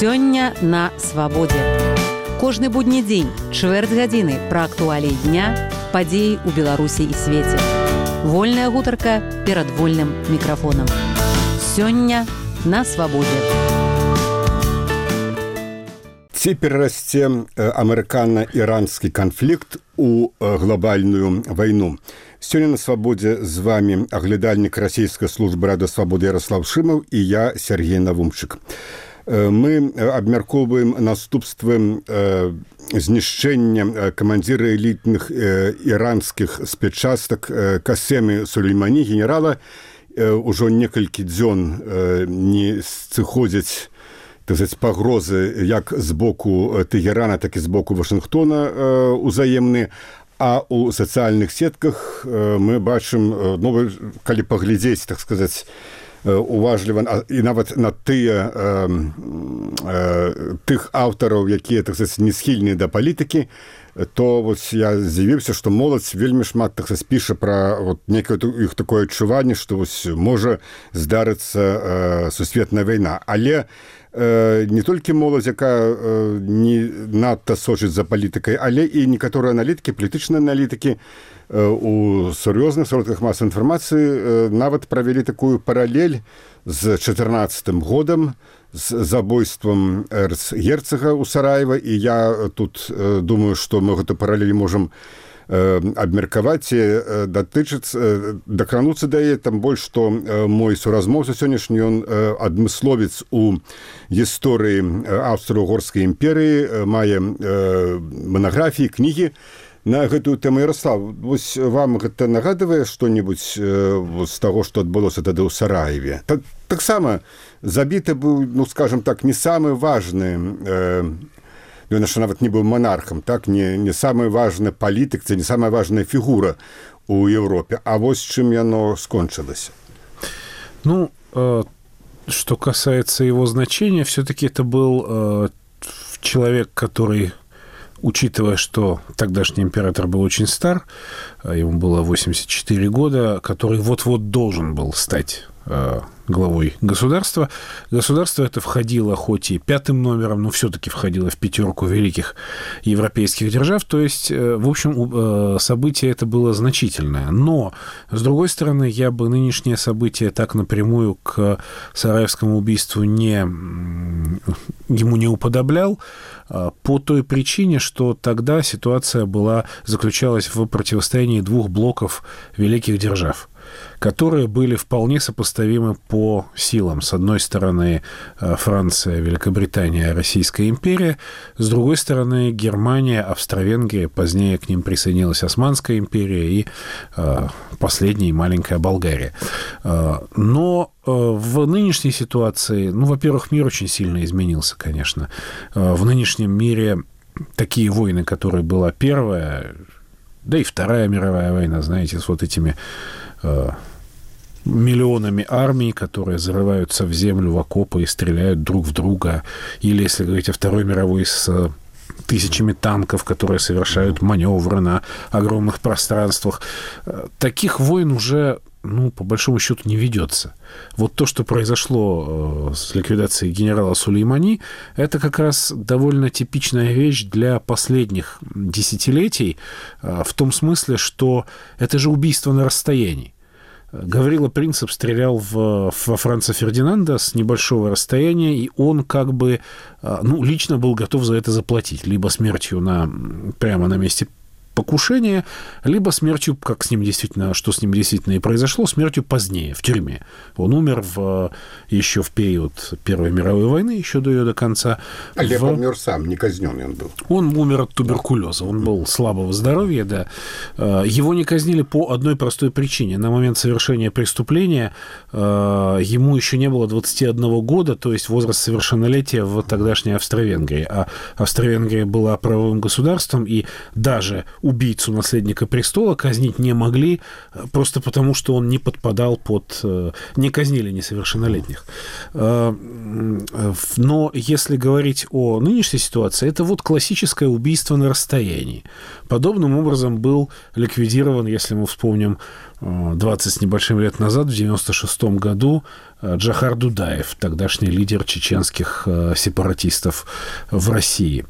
Сёння на свабодзе. Кожны будні дзень, чвэрць гадзіны пра актуаліі дня, падзеі ў Беларусі і свеце. Вольная гутарка перад вольным мікрафонам. Сёння на свабодзе. Ці перарасце амерыкана-іранскі канфлікт у глобальную вайну. Сёння на свабодзе з вами аглядальнік расійскай службы Радыё Свабода Ярослав Шымаў і я, Сергей Навумчык. Мы абмяркоўваем наступствы знішчэння камандзіра элітных іранскіх спецчастак Касемы Сулеймані, генерала. Ужо некалькі дзён не сыходзяць пагрозы як з боку Тэгерана, так і з боку Вашынгтона узаемны. А ў сацыяльных сетках мы бачым, калі паглядзець, так сказаць, уважліва, і нават на тых аўтараў, якія, так сказаць, не схільныя да палітыкі, то вось я здзівіўся, што моладзь вельмі шмат, так сказаць, піша пра некае іх такое адчуванне, што вось можа здарыцца сусветная вайна. Але не толькі моладзь, якая не надта сочыць за палітыкай, але і некаторыя аналітыкі, палітычныя аналітыкі у сур'ёзных сродках масавай інфармацыі нават правялі такую паралель з 14 годам, з забойствам эрцгерцага ў Сараева, і я тут думаю, што мы гэту паралель можам абмеркаваць і дакрануцца да яе, там больш, што мой суразмоўца сённяшні, ён адмысловец у гісторыі Аўстра-Угорскай імперыі, мае манаграфіі, кнігі на гэтую тэму. Ярослав, вось вам гэта нагадывае што-небудзь з таго, што адбылося тады ў Сараеве? Таксама забіты быў, скажем так, не самы важны, ён яшчэ нават не быў монархам, так, не самая важная палітык, це не самая важная фігура у Европе. А вось чым яно скончылася? Что касается его значения, все-таки это был человек, который, учитывая, что тогдашний император был очень стар, ему было 84 года, который вот-вот должен был стать главой государства. Государство это входило хоть и пятым номером, но все-таки входило в пятерку великих европейских держав. То есть, в общем, событие это было значительное. Но, с другой стороны, я бы нынешнее событие так напрямую к Сараевскому убийству ему не уподоблял, по той причине, что тогда ситуация заключалась в противостоянии двух блоков великих держав, которые были вполне сопоставимы по силам. С одной стороны, Франция, Великобритания, Российская империя. С другой стороны, Германия, Австро-Венгрия. Позднее к ним присоединилась Османская империя и последняя маленькая Болгария. Но в нынешней ситуации, во-первых, мир очень сильно изменился, конечно. В нынешнем мире такие войны, которые была Первая, да и Вторая мировая война, знаете, с вот этими миллионами армий, которые зарываются в землю, в окопы и стреляют друг в друга. Или, если говорить о Второй мировой, с тысячами танков, которые совершают маневры на огромных пространствах. Таких войн уже, по большому счету, не ведется. Вот то, что произошло с ликвидацией генерала Сулеймани, это как раз довольно типичная вещь для последних десятилетий, в том смысле, что это же убийство на расстоянии. Гаврила Принцип стрелял во Франца Фердинанда с небольшого расстояния, и он как бы лично был готов за это заплатить. Либо смертью прямо на месте покушения, либо смертью, что с ним действительно и произошло, смертью позднее, в тюрьме. Он умер еще в период Первой мировой войны, еще до ее до конца. Але умер сам, не казненный он был. Он умер от туберкулеза, он был слабого здоровья, да. Его не казнили по одной простой причине. На момент совершения преступления ему еще не было 21 года, то есть возраст совершеннолетия в тогдашней Австро-Венгрии. А Австро-Венгрия была правовым государством, и даже убийцу наследника престола казнить не могли, просто потому, что он не подпадал под... Не казнили несовершеннолетних. Но если говорить о нынешней ситуации, это вот классическое убийство на расстоянии. Подобным образом был ликвидирован, если мы вспомним, 20 с небольшим лет назад, в 1996 году, Джохар Дудаев, тогдашний лидер чеченских сепаратистов в России.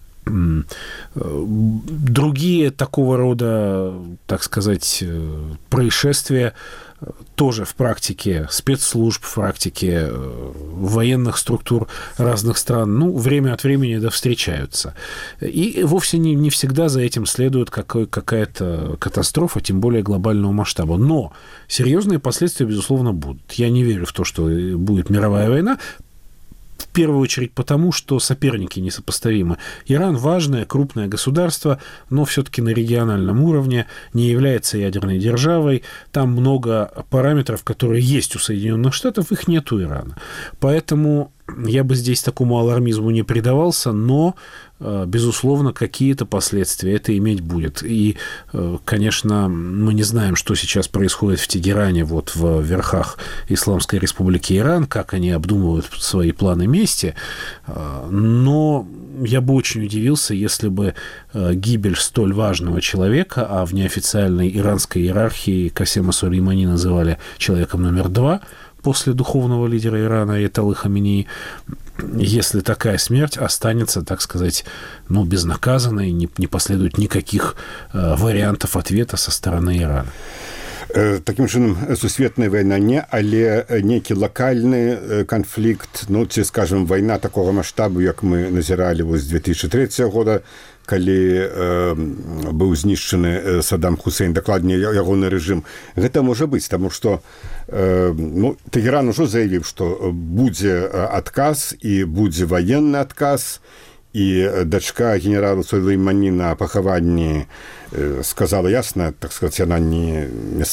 Другие такого рода, так сказать, происшествия тоже в практике спецслужб, в практике военных структур разных стран, время от времени встречаются. И вовсе не всегда за этим следует какая-то катастрофа, тем более глобального масштаба. Но серьезные последствия, безусловно, будут. Я не верю в то, что будет мировая война, в первую очередь потому, что соперники несопоставимы. Иран важное, крупное государство, но все-таки на региональном уровне, не является ядерной державой. Там много параметров, которые есть у Соединенных Штатов, их нет у Ирана. Поэтому я бы здесь такому алармизму не предавался, но, безусловно, какие-то последствия это иметь будет. И, конечно, мы не знаем, что сейчас происходит в Тегеране, вот в верхах Исламской Республики Иран, как они обдумывают свои планы мести, но я бы очень удивился, если бы гибель столь важного человека, а в неофициальной иранской иерархии Касема Сулеймани называли человеком номер 2, после духовного лидера Ирана Аятоллы Хаменеи, если такая смерть останется, так сказать, безнаказанной, не последует никаких вариантов ответа со стороны Ирана. Таким чынам, сусветная война не, але некий локальный конфликт, ці, скажем, война такого масштабу, як мы назирали з 2003 года, калі быў знішчаны Саддам Хусейн, дакладней ягоны рэжым. Гэта можа быць, таму што Тегеран ужо заявіў, што будзе адказ і будзе военны адказ, і дачка генерала Сулеймані на пахаванні сказала ясна, так сказать, яна не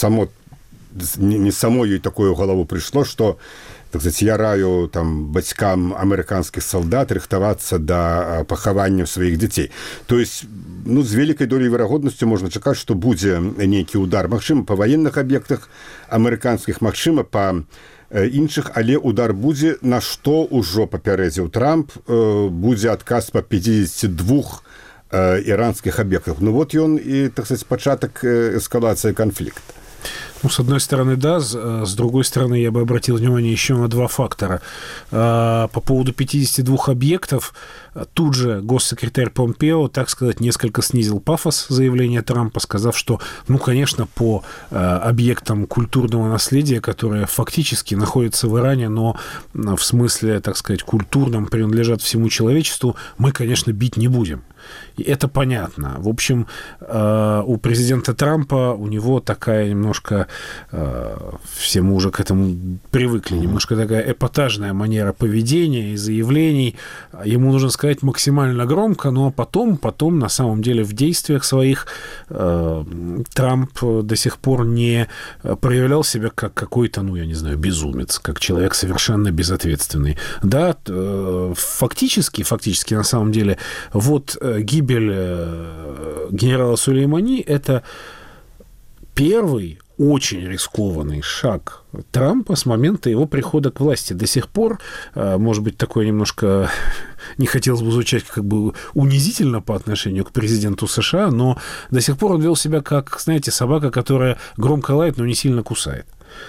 само ёй такое ў галаву прыйшло, што, так сказать, я раю там бацькам амерыканскіх салдат рыхтавацца да пахавання сваіх дзяцей. То есть, з вялікай долей верагоднасцю можна чакаць, што будзе нейкі удар, магчыма, па ваенных аб'ектах амерыканскіх, магчыма, па іншых, але удар будзе, на што ўжо папярэдзіў Трамп, будзе адказ па 52 іранскіх объектов. Вот он и, так сказать, початок эскалации конфликта. С одной стороны, да, с другой стороны, я бы обратил внимание еще на два фактора. По поводу 52 объектов, тут же госсекретарь Помпео, так сказать, несколько снизил пафос заявления Трампа, сказав, что, конечно, по объектам культурного наследия, которые фактически находятся в Иране, но в смысле, так сказать, культурном принадлежат всему человечеству, мы, конечно, бить не будем. И это понятно. В общем, у президента Трампа, у него такая немножко, все мы уже к этому привыкли, немножко такая эпатажная манера поведения и заявлений. Ему нужно сказать максимально громко, но потом на самом деле в действиях своих Трамп до сих пор не проявлял себя как какой-то, я не знаю, безумец, как человек совершенно безответственный. Да, фактически, на самом деле, вот гибель генерала Сулеймани – это первый очень рискованный шаг Трампа с момента его прихода к власти. До сих пор, может быть, такое немножко не хотелось бы звучать как бы унизительно по отношению к президенту США, но до сих пор он вел себя как, знаете, собака, которая громко лает, но не сильно кусает.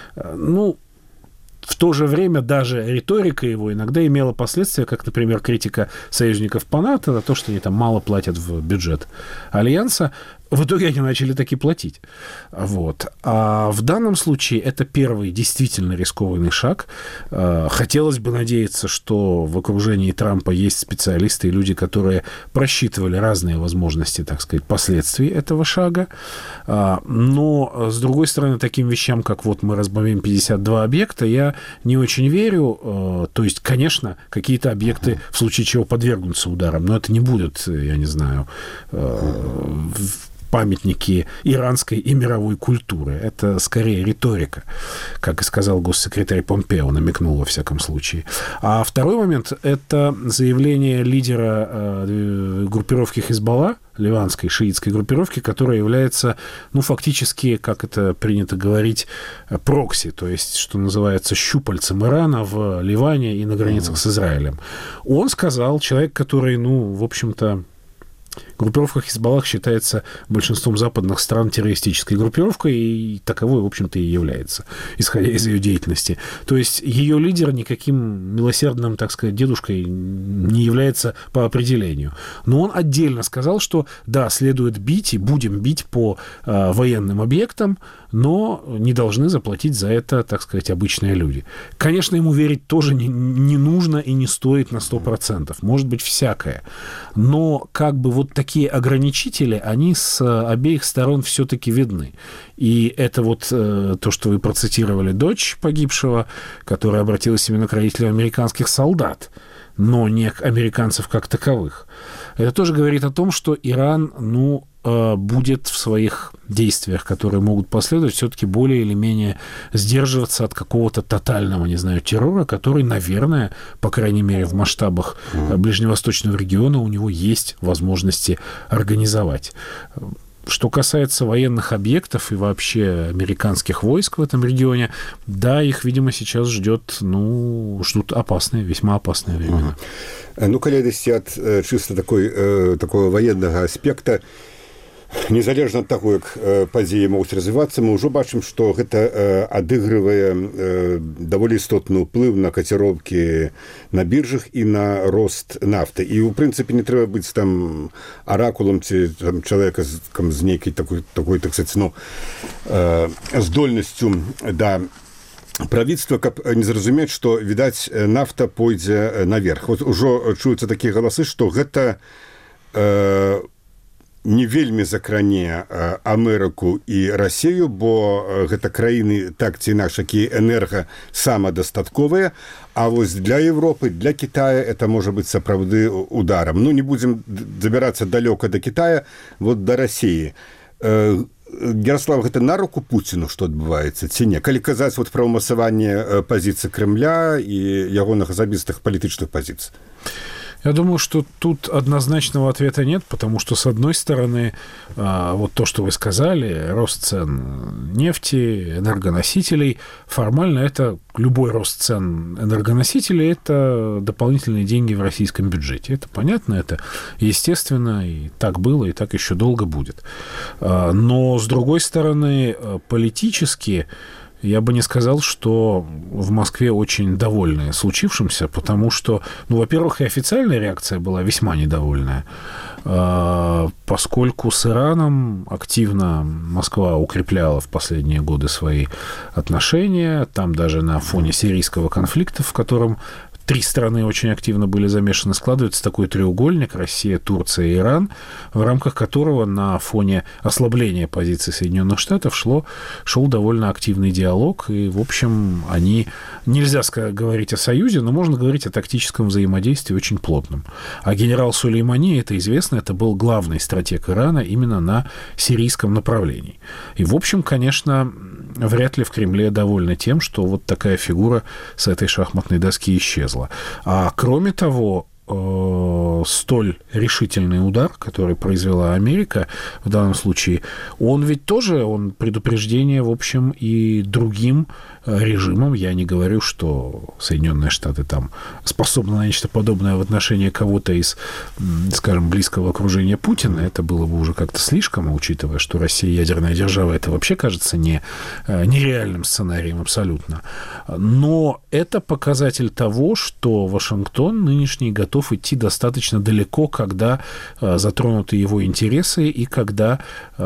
В то же время даже риторика его иногда имела последствия, как, например, критика союзников по НАТО за то, что они там мало платят в бюджет Альянса. В итоге они начали таки платить. Вот. А в данном случае это первый действительно рискованный шаг. Хотелось бы надеяться, что в окружении Трампа есть специалисты и люди, которые просчитывали разные возможности, так сказать, последствий этого шага. Но, с другой стороны, таким вещам, как вот мы разбомбим 52 объекта, я не очень верю. То есть, конечно, какие-то объекты в случае чего подвергнутся ударам, но это не будет, я не знаю, памятники иранской и мировой культуры. Это скорее риторика, как и сказал госсекретарь Помпео, намекнул во всяком случае. А второй момент – это заявление лидера группировки Хизбалла, ливанской шиитской группировки, которая является, ну, фактически, как это принято говорить, прокси, то есть, что называется, щупальцем Ирана в Ливане и на границах с Израилем. Он сказал, человек, который, ну, в общем-то, группировка Хизбаллах считается большинством западных стран террористической группировкой, и таковой, в общем-то, и является, исходя из ее деятельности. То есть ее лидер никаким милосердным, так сказать, дедушкой не является по определению. Но он отдельно сказал, что, да, следует бить, и будем бить по военным объектам, но не должны заплатить за это, так сказать, обычные люди. Конечно, ему верить тоже не нужно и не стоит на 100%. Может быть, всякое. Но как бы вот такие ограничители, они с обеих сторон все-таки видны. И это вот то, что вы процитировали, дочь погибшего, которая обратилась именно к родителям американских солдат, но не к американцев как таковых. Это тоже говорит о том, что Иран, ну, будет в своих действиях, которые могут последовать, все-таки более или менее сдерживаться от какого-то тотального, не знаю, террора, который, наверное, по крайней мере, в масштабах ближневосточного региона у него есть возможности организовать. Что касается военных объектов и вообще американских войск в этом регионе, да, их, видимо, сейчас ждут опасные, весьма опасные времена. Ну, калі ісці ад чыста такого военного аспекта, незалежна ад таго, як падзеі могуць развівацца, мы ўжо бачым, што гэта адыгрывае даволі істотны ўплыў на каціроўкі на біржах і на рост нафты. І, у прынцыпе, не трэба быць там аракулам ці там чалавека з нейкай такой, так сказаць, ну, здольнасцю да правительства, каб не зразумець, што, відаць, нафта пойдзе наверх. Вот ужо чуюцца такія галасы, што гэта не вельмі закране Амерыку і Расію, бо гэта краіны так ці інакш, якія энерга-самадастатковыя, а вось для Европы, для Китая это можа быць сапраўды ударам. Ну, не будзем забірацца далёка да Китая, вот да Расіі. Ярослав, гэта на руку Пуціну, што адбываецца, ці не? Калі казаць вот пра ўмацаванне пазіцый Кремля і ягоных асабістых палітычных пазіцый. Я думаю, что тут однозначного ответа нет, потому что, с одной стороны, вот то, что вы сказали, рост цен нефти, энергоносителей, формально это любой рост цен энергоносителей – это дополнительные деньги в российском бюджете. Это понятно, это естественно, и так было, и так еще долго будет. Но, с другой стороны, политически я бы не сказал, что в Москве очень довольны случившимся, потому что, ну, во-первых, и официальная реакция была весьма недовольная, поскольку с Ираном активно Москва укрепляла в последние годы свои отношения, там даже на фоне сирийского конфликта, в котором три страны очень активно были замешаны, складывается такой треугольник: Россия, Турция и Иран, в рамках которого на фоне ослабления позиций Соединенных Штатов шел довольно активный диалог. И, в общем, нельзя говорить о союзе, но можно говорить о тактическом взаимодействии очень плотном. А генерал Сулеймани, это известно, это был главный стратег Ирана именно на сирийском направлении. И, в общем, конечно, вряд ли в Кремле довольны тем, что вот такая фигура с этой шахматной доски исчезла. А кроме того, столь решительный удар, который произвела Америка в данном случае, он ведь тоже, он предупреждение, в общем, и другим режимам. Я не говорю, что Соединенные Штаты там способны на нечто подобное в отношении кого-то из, скажем, близкого окружения Путина. Это было бы уже как-то слишком, учитывая, что Россия ядерная держава, это вообще кажется нереальным сценарием абсолютно. Но это показатель того, что Вашингтон нынешний готов идти достаточно далеко, когда затронуты его интересы и когда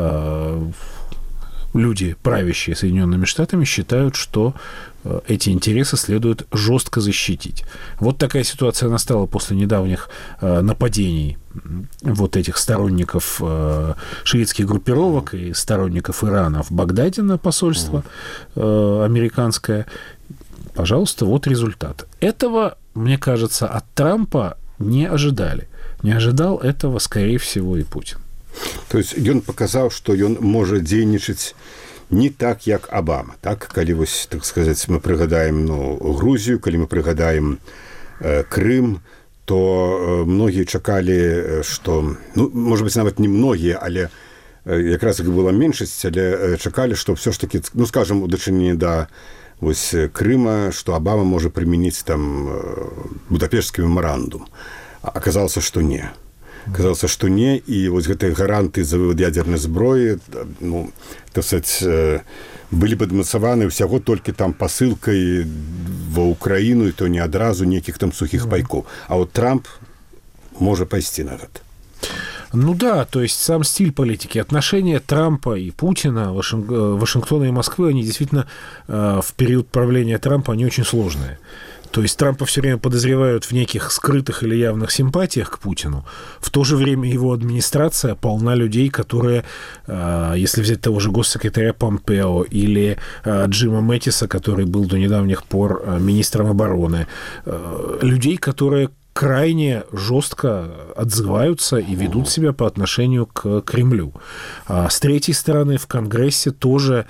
люди, правящие Соединенными Штатами, считают, что эти интересы следует жестко защитить. Вот такая ситуация настала после недавних нападений вот этих сторонников шиитских группировок и сторонников Ирана в Багдаде на посольство американское. Пожалуйста, вот результат. Этого, мне кажется, от Трампа не ожидали. Не ожидал этого, скорее всего, и Путин. То есть ён паказаў, што ён можа дзейнічаць не так, як Обама, так? Калі вось, так сказаць, мы прыгадаем Грузію, калі мы прыгадаем Крым, то многія чакалі, што, ну, можа быць, нават не многія, але якраз іх была меншасць, але чакалі, што ўсё ж такі, ну, скажам, у дачыненні да вось Крыма, што Абама можа прымяніць там Будапешцкі мемарандум. Аказалася, што не. Казалася, што не, і вось гэтыя гаранты за вывод ядзернай зброі, ну, так сказаць, былі падмацаваны ўсяго толькі там пасылкай ва Ўкраіну, і то не адразу нейкіх там сухіх пайкоў. А вот Трамп можа пайсці на гэта. Ну да, то есть сам стиль политики, отношения Трампа и Путина, Вашингтона и Москвы, они действительно в период правления Трампа, они очень сложные. То есть Трампа все время подозревают в неких скрытых или явных симпатиях к Путину. В то же время его администрация полна людей, которые, если взять того же госсекретаря Помпео или Джима Мэттиса, который был до недавних пор министром обороны, людей, которые крайне жестко отзываются и ведут себя по отношению к Кремлю. А с третьей стороны, в Конгрессе тоже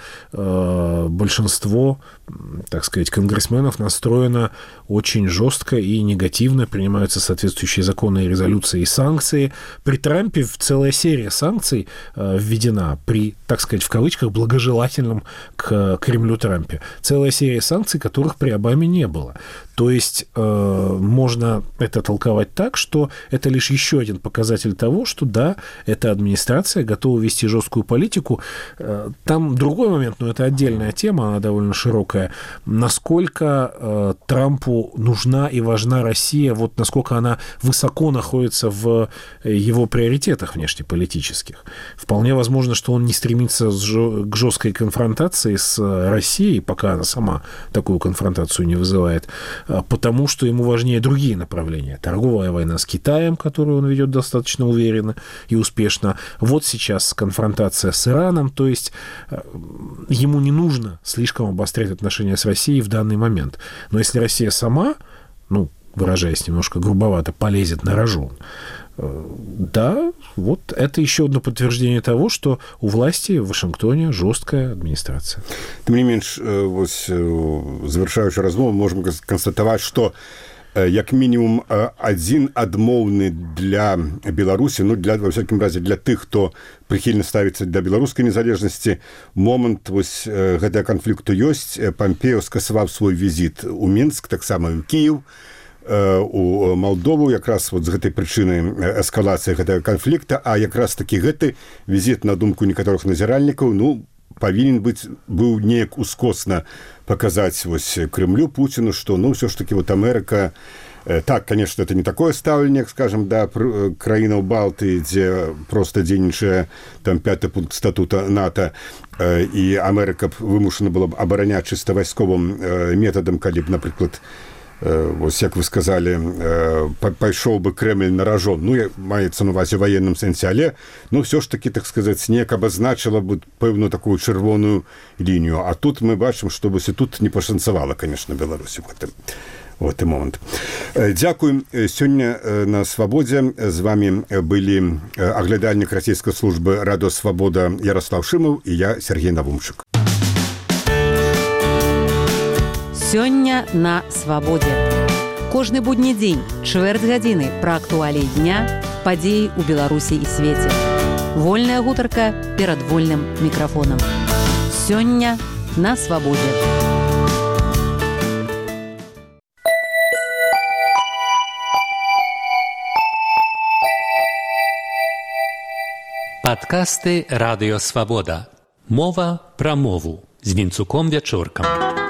большинство, так сказать, конгрессменов настроено очень жестко и негативно, принимаются соответствующие законы и резолюции и санкции. При Трампе целая серия санкций введена при, так сказать, в кавычках, благожелательном к Кремлю Трампе. Целая серия санкций, которых при Обаме не было. То есть можно это толковать так, что это лишь еще один показатель того, что да, эта администрация готова вести жесткую политику. Там другой момент, но это отдельная тема, она довольно широкая. Насколько Трампу нужна и важна Россия, вот насколько она высоко находится в его приоритетах внешнеполитических. Вполне возможно, что он не стремится к жесткой конфронтации с Россией, пока она сама такую конфронтацию не вызывает, потому что ему важнее другие направления. Торговая война с Китаем, которую он ведет достаточно уверенно и успешно. Вот сейчас конфронтация с Ираном. То есть ему не нужно слишком обострять отношения с Россией в данный момент. Но если Россия сама, ну, выражаясь немножко грубовато, полезет на рожон, да, вот это еще одно подтверждение того, что у власти в Вашингтоне жесткая администрация. Тем не менш, вось, завершаючи размову, можем констатовать, что як мінімум адзін адмоўны для Беларусі, ну, для, во всякім разе, для тых, хто прыхільна ставіцца для беларускай незалежнасці, момант вось гэтага канфлікту ёсць. Помпео скасаваў свой візіт у Мінск, таксама ў Кіев, у Молдову, якраз вот з гэтай прычыны эскалацыі гэтага канфлікта, а якраз такі гэты візіт, на думку некаторых назіральнікаў, ну, павінен быў неяк ускосна показать вось Кремлю, Путину, что, ну, все ж таки вот Америка, так, конечно, это не такое ставленне, скажем, да, краінаў Балты, дзе просто дзейнічае там 5-й пункт статута НАТО, і Америка вымушана была б абараняць чыста вайсковым метадам, калі б, напрыклад, вось, як вы сказали, пайшоў бы Кремль на рожон. Ну, маецца на увазе военным сэнсе, але, ну, все ж таки, так сказать, неяк абазначила бы пэўную такую чырвоную лінію. А тут мы бачым, што вось і тут не пашанцавала, конечно, Беларусі в гэты момант. Дзякуем. Сёння на Свабодзе з вами былі аглядальнік расійскай службы Радио Свабода Ярослав Шымаў і я, Сергей Навумчык. Сёння на Свабодзе. Кожны будні дзень, чвэрць гадзіны пра актуаліі дня, падзеі ў Беларусі і свеце. Вольная гутарка перад вольным мікрафонам. Сёння на Свабодзе. Падкасты Радыё Свабода. Мова пра мову з Вінцуком Вячоркам.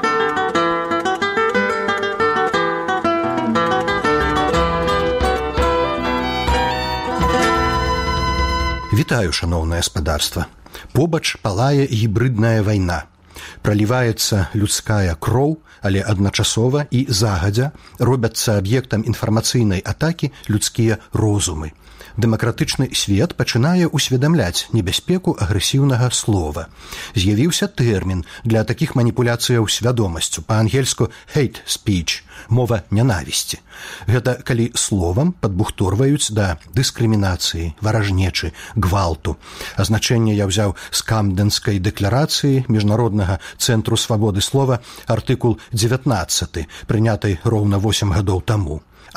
Вітаю, шаноўнае спадарства. Побач палае гібрыдная вайна. Праліваецца людская кроў, але адначасова і загадзя робяцца аб'ектам інфармацыйнай атакі людскія розумы. Дэмакратычны свет пачынае усведамляць небяспеку агрэсіўнага слова. З'явіўся тэрмін для такіх маніпуляцыяў свядомасцю, па-ангельску hate speech, мова нянавісці. Гэта калі словам падбухторваюць да дыскрымінацыі, варажнечы, гвалту. Азначэнне я ўзяў з Камдэнскай дэкларацыі Міжнароднага цэнтру свабоды слова, артыкул 19, прынятай роўна 8 гадоў таму. Але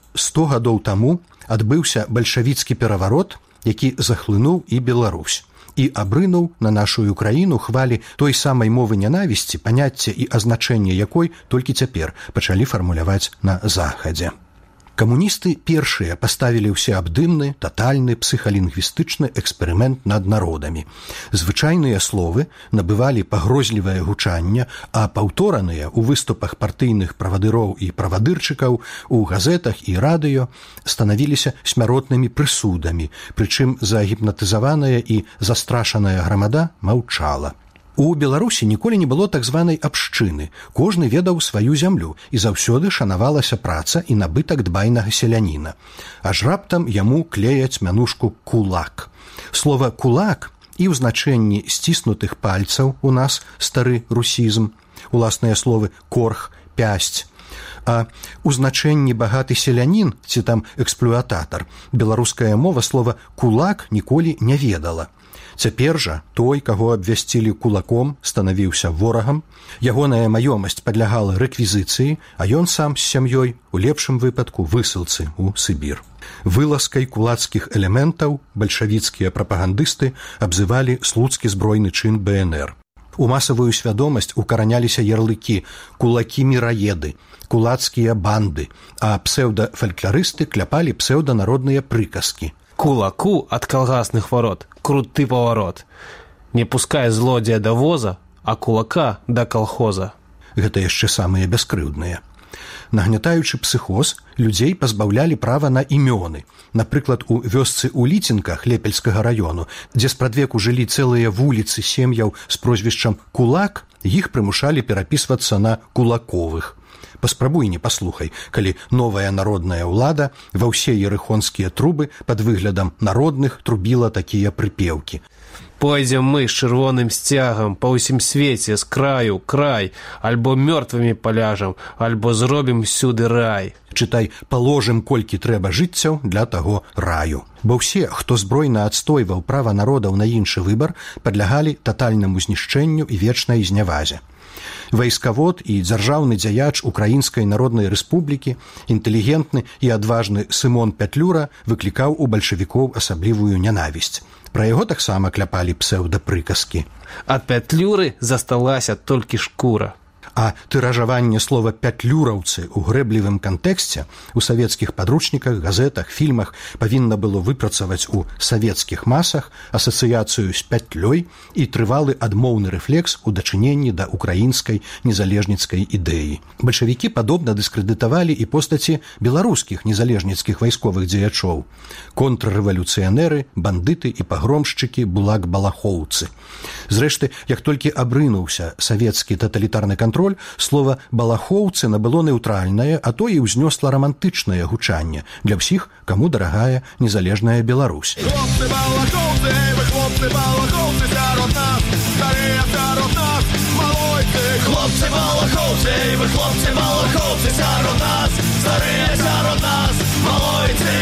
100 гадоў таму адбыўся бальшавіцкі пераварот, які захлынуў і Беларусь. І абрынуў на нашу краіну хвалі той самай мовы нянавісці, паняцце і азначэнне якой толькі цяпер пачалі фармуляваць на Захадзе. Камуністы першыя паставілі ўсеабдымны, татальны псіхалінгвістычны эксперымент над народамі. Звычайныя словы набывалі пагрозлівае гучанне, а паўтораныя ў выступах партыйных правадыроў і правадырчыкаў, у газетах і радыё станавіліся смяротнымі прысудамі, прычым загіпнатызаваная і застрашаная грамада маўчала. У Беларусі ніколі не было так званай абшчыны. Кожны ведаў сваю зямлю і заўсёды шанавалася праца і набытак дбайнага селяніна. Аж раптам яму клеяць мянушку «кулак». Слова «кулак» і ў значэнні сціснутых пальцаў у нас стары русізм, уласныя словы «корх», «пясць». А ў значэнні багаты селянін ці там эксплуататар беларуская мова слова «кулак» ніколі не ведала. Цяпер жа той, каго абвясцілі кулаком, станавіўся ворагам, ягоная маёмасць падлягала рэквізіцыі, а ён сам з сям'ёй, у лепшым выпадку, высылцы ў Сібір. Вылазкай кулацкіх элементаў бальшавіцкія прапагандысты абзывалі слуцкі збройны чын БНР. У масавую свядомасць укараняліся ярлыкі «кулакі-міраеды», «кулацкія банды», а псеўдафалькларысты кляпалі псеўданародныя прыказкі. Кулаку от колгасных ворот круты поворот. Не пускай злодзея до воза, а кулака до колхоза. Гэта яшчэ самыя бяскрыўдныя. Нагнятаючы псіхоз, людзей пазбаўлялі права на імёны. Напрыклад, у вёсцы ў Ліцінках Лепельскага раёну, дзе спрадвеку жылі цэлыя вуліцы сем'яў з прозвішчам «Кулак», іх прымушалі перапісвацца на «Кулаковых». Паспрабуй не паслухай, калі новая народная ўлада ва ўсе ерыхонскія трубы пад выглядам народных трубіла такія прыпеўкі. Пойдзем мы з чырвоным сцягам па ўсім свеце з краю край, альбо мёртвымі паляжам, альбо зробім сюды рай. Чытай, паложым колькі трэба жыццяў для таго раю. Бо ўсе, хто збройна адстойваў права народаў на іншы выбар, падлягалі татальнаму знішчэнню і вечнай знявазе. Вайскавод і дзяржаўны дзяяч Украінскай Народнай Рэспублікі, інтэлігентны і адважны Сымон Пятлюра выклікаў у бальшавікоў асаблівую нянавісць. Пра яго таксама кляпалі псеўдапрыказкі. Ад Пятлюры засталася толькі шкура. А тыражаванне слова «пятлюраўцы» у грэблівым кантэксце у савецкіх падручніках, газетах, фільмах павінна было выпрацаваць у савецкіх масах асацыяцыю з пятлёй і трывалы адмоўны рэфлекс у дачыненні да украінскай незалежніцкай ідэі. Бальшавікі падобна дыскрэдытавалі і постаці беларускіх незалежніцкіх вайсковых дзеячоў. Контррэвалюцыянеры, бандыты і пагромшчыкі, булак-балахоўцы. Зрэшты, як толькі абрынуўся савецкі таталітарны кантроль, слова «балахоўцы» набыло нейтральнае, а то і ўзнёсла рамантычнае гучанне для ўсіх, каму дарагая незалежная Беларусь. Хлопцы-балахоўцы, вы хлопцы-балахоўцы сярод нас, старыя сярод нас, малойцы. Хлопцы-балахоўцы, вы хлопцы-балахоўцы сярод нас, старыя сярод нас, малойцы.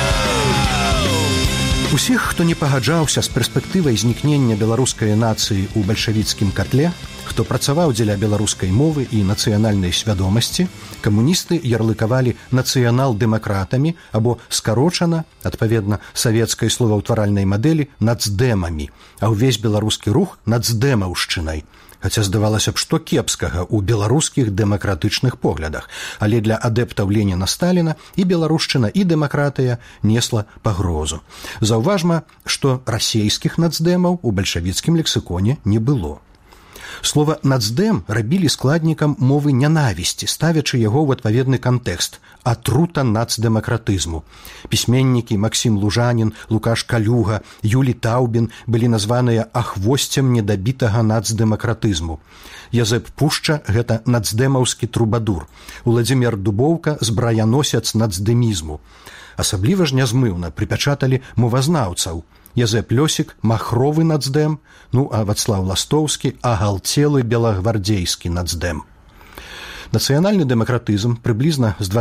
Усіх, хто не пагаджаўся з перспектывай знікнення беларускай нацыі ў бальшавіцкім катле, хто працаваў дзеля беларускай мовы і нацыянальнай свядомасці, камуністы ярлыкавалі нацыянал-дэмакратамі або скарочана, адпаведна савецкай словаўтваральнай мадэлі, нацдэмамі, а ўвесь беларускі рух нацдэмаўшчынай. Хаця здавалася б, што кепскага ў беларускіх дэмакратычных поглядах, але для адэптаў Леніна-Сталіна і беларушчына, і дэмакратыя несла пагрозу. Заўважма, што расейскіх нацдэмаў у бальшавіцкім лексіконе не было. Слова «нацдэм» рабілі складнікам мовы нянавісці, ставячы яго ў адпаведны кантэкст – атрута нацдэмакратызму. Пісьменнікі Максім Лужанін, Лукаш Калюга, Юлі Таўбін былі названыя ахвосцем недабітага нацдэмакратызму. Язэп Пушча – гэта нацдэмаўскі трубадур. Уладзімир Дубоўка – збраяносец нацдэмізму. Асабліва ж нязмыўна прыпячаталі мовазнаўцаў. Язэп Лёсік – махровы нацдэм, ну а Вацлаў Ластоўскі – агалцелы белагвардзейскі нацдэм. Нацыянальны дэмакратызм прыблізна з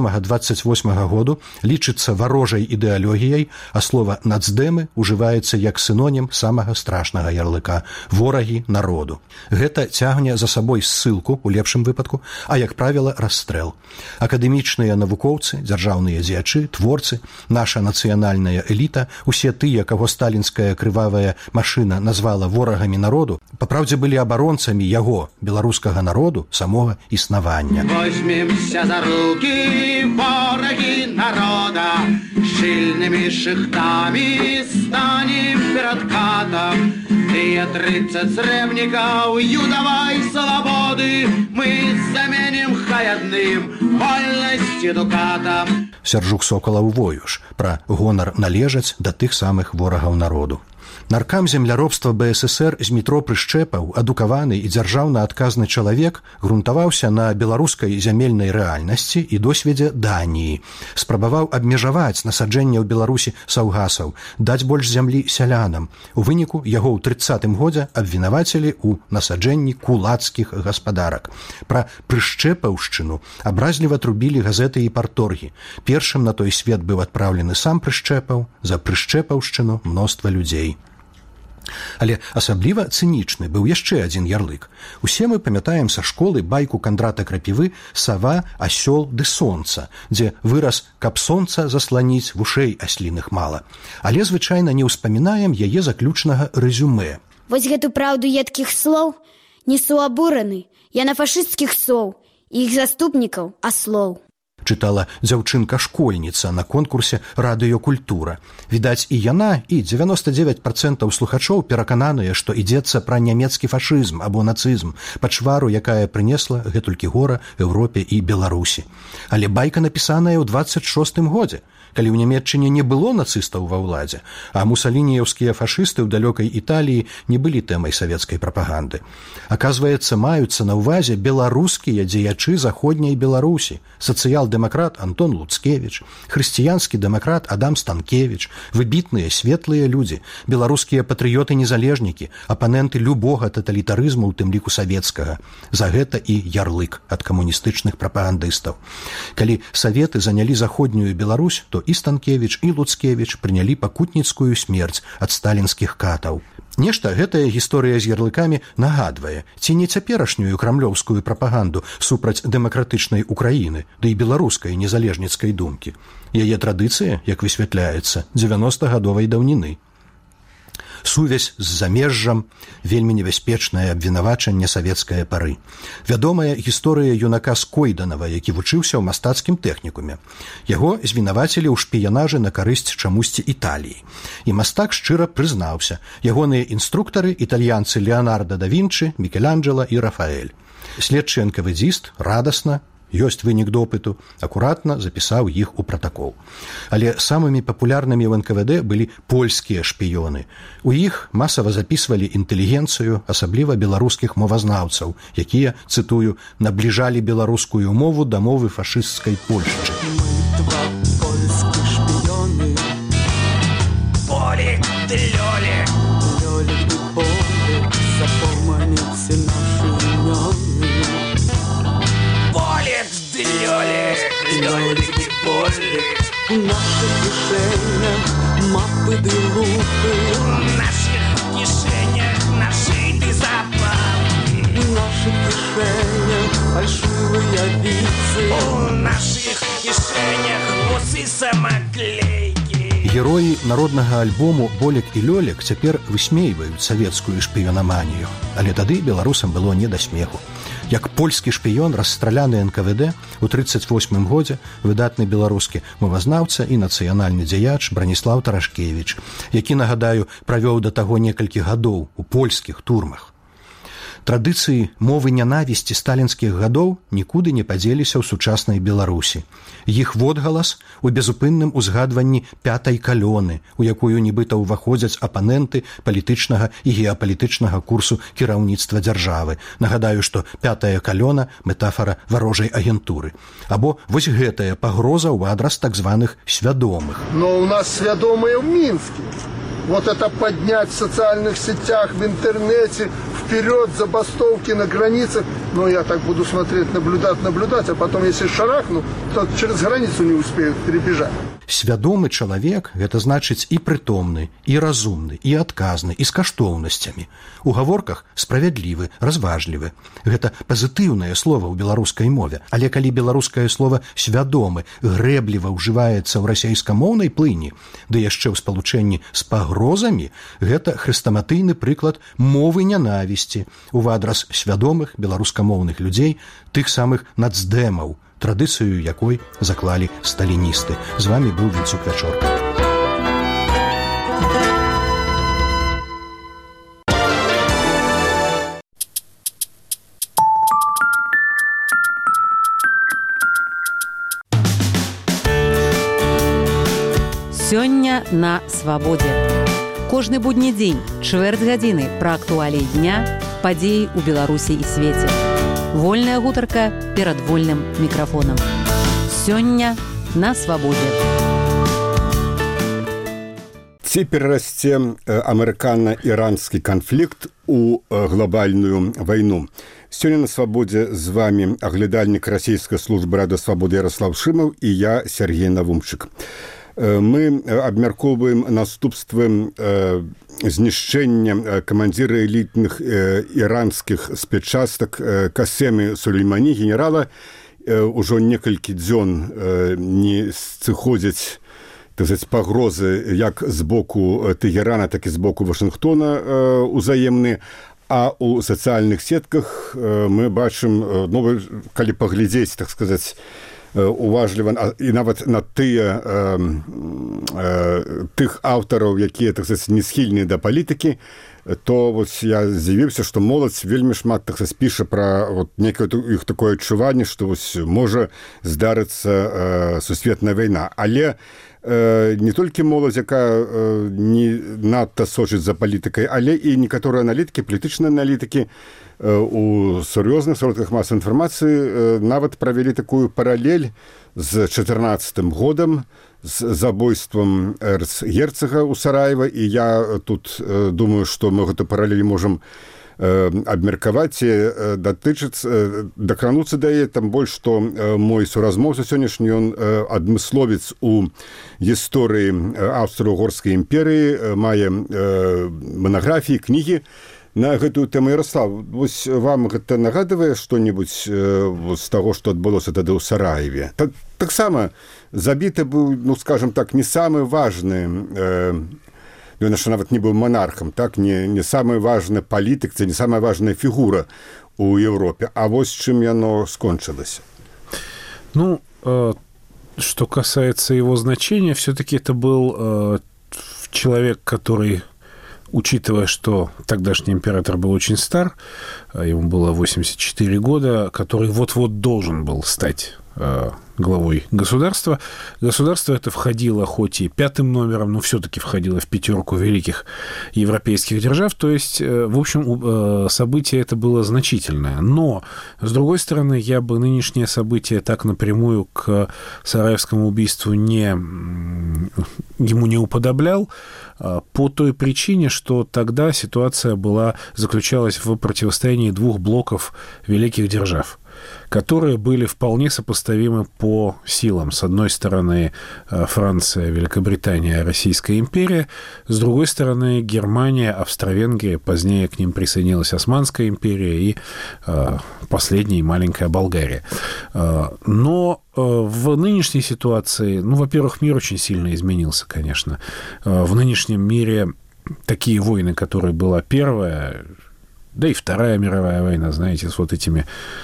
27-28 году лічыцца варожай ідэалогіяй, а слова «нацдэмы» ужываецца як сінонім самага страшнага ярлыка – ворагі народу. Гэта цягне за сабой ссылку, у лепшым выпадку, а, як правіла, расстрэл. Акадэмічныя навукоўцы, дзяржаўныя дзеячы, творцы, наша нацыянальная эліта, усе тыя, каго сталінская крывавая машына назвала ворагамі народу, папраўдзе былі абаронцамі яго, беларускага народу, самога існавання. Возьмемся за руки, вороги народа, шильными шихтами станем перед катом. И 30 сребников юдовой свободы мы заменим хаядным вольности дукатом. Сяржук Сокалаў воюш пра гонар належаць да тых самых ворагаў народу. Наркам земляробства БССР Змітро Прышчэпаў, адукаваны і дзяржаўна адказны чалавек, грунтаваўся на беларускай зямельнай рэальнасці і досведзе Даніі. Спрабаваў абмежаваць насаджэнне ў Беларусі саўгасаў, даць больш зямлі сялянам. У выніку яго ў 30-м годзе абвінавацілі ў насаджэнні кулацкіх гаспадарак. Пра Прышчэпаўшчыну абразліва трубілі газеты і парторгі. Першым на той свет быў адпраўлены сам Прышчэпаў, за Прышчэпаўшчыну мноства людзей. Але асабліва цынічны быў яшчэ адзін ярлык. Усе мы памятаем са школы байку Кандрата Крапівы «Сава, асёл ды сонца», дзе выраз «каб сонца засланіць, вушэй асліных мала». Але звычайна не ўспамінаем яе заключнага рэзюмэ. Вось гэту праўду едкіх слоў несу абураны. Я на фашысцкіх соў і іх заступнікаў аслоў. Чытала дзяўчынка-школьніца на конкурсе «Радыёкультура». Відаць, і яна, і 99% слухачоў перакананыя, што ідзецца пра нямецкі фашызм або нацызм, пачвару, якая прынесла гэтулькі гора Еўропе і Беларусі. Але байка напісаная ў 26-м годзе, калі ў Нямецчыне не было нацыстаў ва ўладзе, а мусалініеўскія фашысты ў далёкай Італіі не былі тэмай савецкай прапаганды. Аказваецца, маюцца на ўвазе беларускія дзеячы заходняй Беларусі, сацыял-дэмакрат Антон Луцкевіч, хрысціянскі дэмакрат Адам Станкевіч, выбітныя светлыя людзі, беларускія патрыёты-незалежнікі, апаненты любога таталітарызму, у тым ліку савецкага. За гэта і ярлык ад камуністычных прапагандыстаў. Калі саветы занялі заходнюю Беларусь, то і Станкевіч, і Луцкевіч прынялі пакутніцкую смерць ад сталінскіх катаў. Нешта гэтая гісторыя з ярлыкамі нагадвае, ці не цяперашнюю крамлёўскую прапаганду супраць дэмакратычнай Украіны, ды і беларускай незалежніцкай думкі. Яе традыцыя, як высвятляецца, 90-гадовай даўніны. Сувязь з замежжам, вельмі небяспечнае абвінавачанне савецкае пары. Вядомая гісторыя юнака Скойданава, які вучыўся ў мастацкім тэхнікуме. Яго звінавацілі ў шпіянажы на карысць чамусьці Італіі. І мастак шчыра прызнаўся. Ягоныя інструктары – італьянцы Леонардо да Вінчы, Мікеланджела і Рафаэль. Следчы энкавэдзіст радасна, ёсць вынік допыту, акуратна запісаў іх у пратакол. Але самымі папулярнымі ў НКВД былі польскія шпіёны. У іх масава запісвалі інтэлігенцыю, асабліва беларускіх мовазнаўцаў, якія, цытую, набліжалі беларускую мову да мовы фашысцкай Польшчы. Мы два польскіх шпіёны. Полік ды лёлік. Лёлік ды полік, запоманіце нашы імёны. У наших кишенях мапы ды лупы. У наших кишенях нашиты запалы. У наших кишенях фальшивые вицы. У наших кишенях усы самоклейки. Героі народнага альбому «Болік і Лёлік» цяпер высмейваюць савецкую шпіёнаманію, але тады беларусам было не да смеху. Як польскі шпіён, расстраляны НКВД у 1938 годзе, выдатны беларускі мовазнаўца і нацыянальны дзеяч Браніслаў Тарашкевіч, які, нагадаю, правёў да таго некалькі гадоў у польскіх турмах. Традыцыі мовы нянавісці сталінскіх гадоў нікуды не падзеліся ў сучаснай Беларусі. Іх водгалас у безупынным узгадванні пятай калёны, у якую нібыта ўваходзяць апаненты палітычнага і геапалітычнага курсу кіраўніцтва дзяржавы. Нагадаю, што пятая калёна – метафара варожай агентуры. Або вось гэтая пагроза ў адрас так званых свядомых. Но у нас свядомыя ў Мінскі. вот это поднять в социальных сетях, в интернете, вперед, забастовки на границах. Но я так буду смотреть, наблюдать, а потом, если шарахну, то через границу не успеют перебежать. Свядомы чалавек – гэта значыць і прытомны, і разумны, і адказны, і з каштоўнасцямі. У гаворках справядлівы, разважлівы. Гэта пазітыўнае слова ў беларускай мове. Але калі беларускае слова «свядомы» грэбліва ўжываецца ў расейскамоўнай плыні, ды яшчэ ў спалучэнні з пагрозамі, гэта хрэстаматыйны прыклад мовы нянавісці ў адрас свядомых беларускамоўных людзей, тых самых нацдэмаў, традыцыю якой заклалі сталіністы. З вами быў Вінцук Вячорка. Сёння на свабодзе. Кожны будні дзень, чвэрць гадзіны пра актуаліі дня, падзеі ў Беларусі і свеце. Вольная гутарка перад вольным мікрафонам. Сёння на свабодзе. Ці перарасце амерыкана-іранскі канфлікт у глобальную вайну. Сёння на свабодзе з вами аглядальнік расійскай службы радыёсвабоды Ярослав Шымаў і я, Сергей Навумчык. Мы абмяркоўваем наступствы знішчэння камандзіра элітных іранскіх спецчастак Касемы Сулеймані, генерала. Ужо некалькі дзён не сыходзяць пагрозы як з боку Тэгерана, так і з боку Вашынгтона узаемны. А ў сацыяльных сетках мы бачым, калі паглядзець, так сказаць, уважліва, і нават на тых аўтараў, якія, так сказаць, не схільныя да палітыкі, то вось я здзівіўся, што моладзь вельмі шмат, так сказаць, піша пра некае іх такое адчуванне, што вось можа здарыцца сусветная вайна. Але не толькі моладзь, якая не надта сочыць за палітыкай, але і некаторыя аналітыкі, палітычныя аналітыкі у сур'ёзных сродках масавай інфармацыі нават правялі такую паралель з 14-м годам, з забойствам эрцгерцага ў Сараева, і я тут думаю, што мы гэту паралель можам абмеркаваць і дакрануцца да яе, там больш, што мой суразмоўца сённяшні, ён адмысловец у гісторыі Аўстра-Угорскай імперыі, мае манаграфіі, кнігі на гэтую тэму. Ярослав, вось вам гэта нагадвае што-небудзь з таго, што адбылося тады ў Сараеве? Таксама забіты быў, скажам так, не самы важны, ён яшчэ нават не быў монархам, так, не самы важны палітык, це не самая важная фігура у Европе. А вось чым яно скончылася? Что касается его значения, все-таки это был человек, который, учитывая, что тогдашний император был очень стар, ему было 84 года, который вот-вот должен был стать главой государства. Государство это входило хоть и 5-м номером, но все-таки входило в 5 великих европейских держав. То есть, в общем, событие это было значительное. Но, с другой стороны, я бы нынешнее событие так напрямую к Сараевскому убийству ему не уподоблял, по той причине, что тогда ситуация заключалась в противостоянии двух блоков великих держав, которые были вполне сопоставимы по силам. С одной стороны, Франция, Великобритания, Российская империя. С другой стороны, Германия, Австро-Венгрия. Позднее к ним присоединилась Османская империя и последняя маленькая Болгария. Но в нынешней ситуации, во-первых, мир очень сильно изменился, конечно. В нынешнем мире такие войны, которые была Первая, да и Вторая мировая война, знаете, с вот этими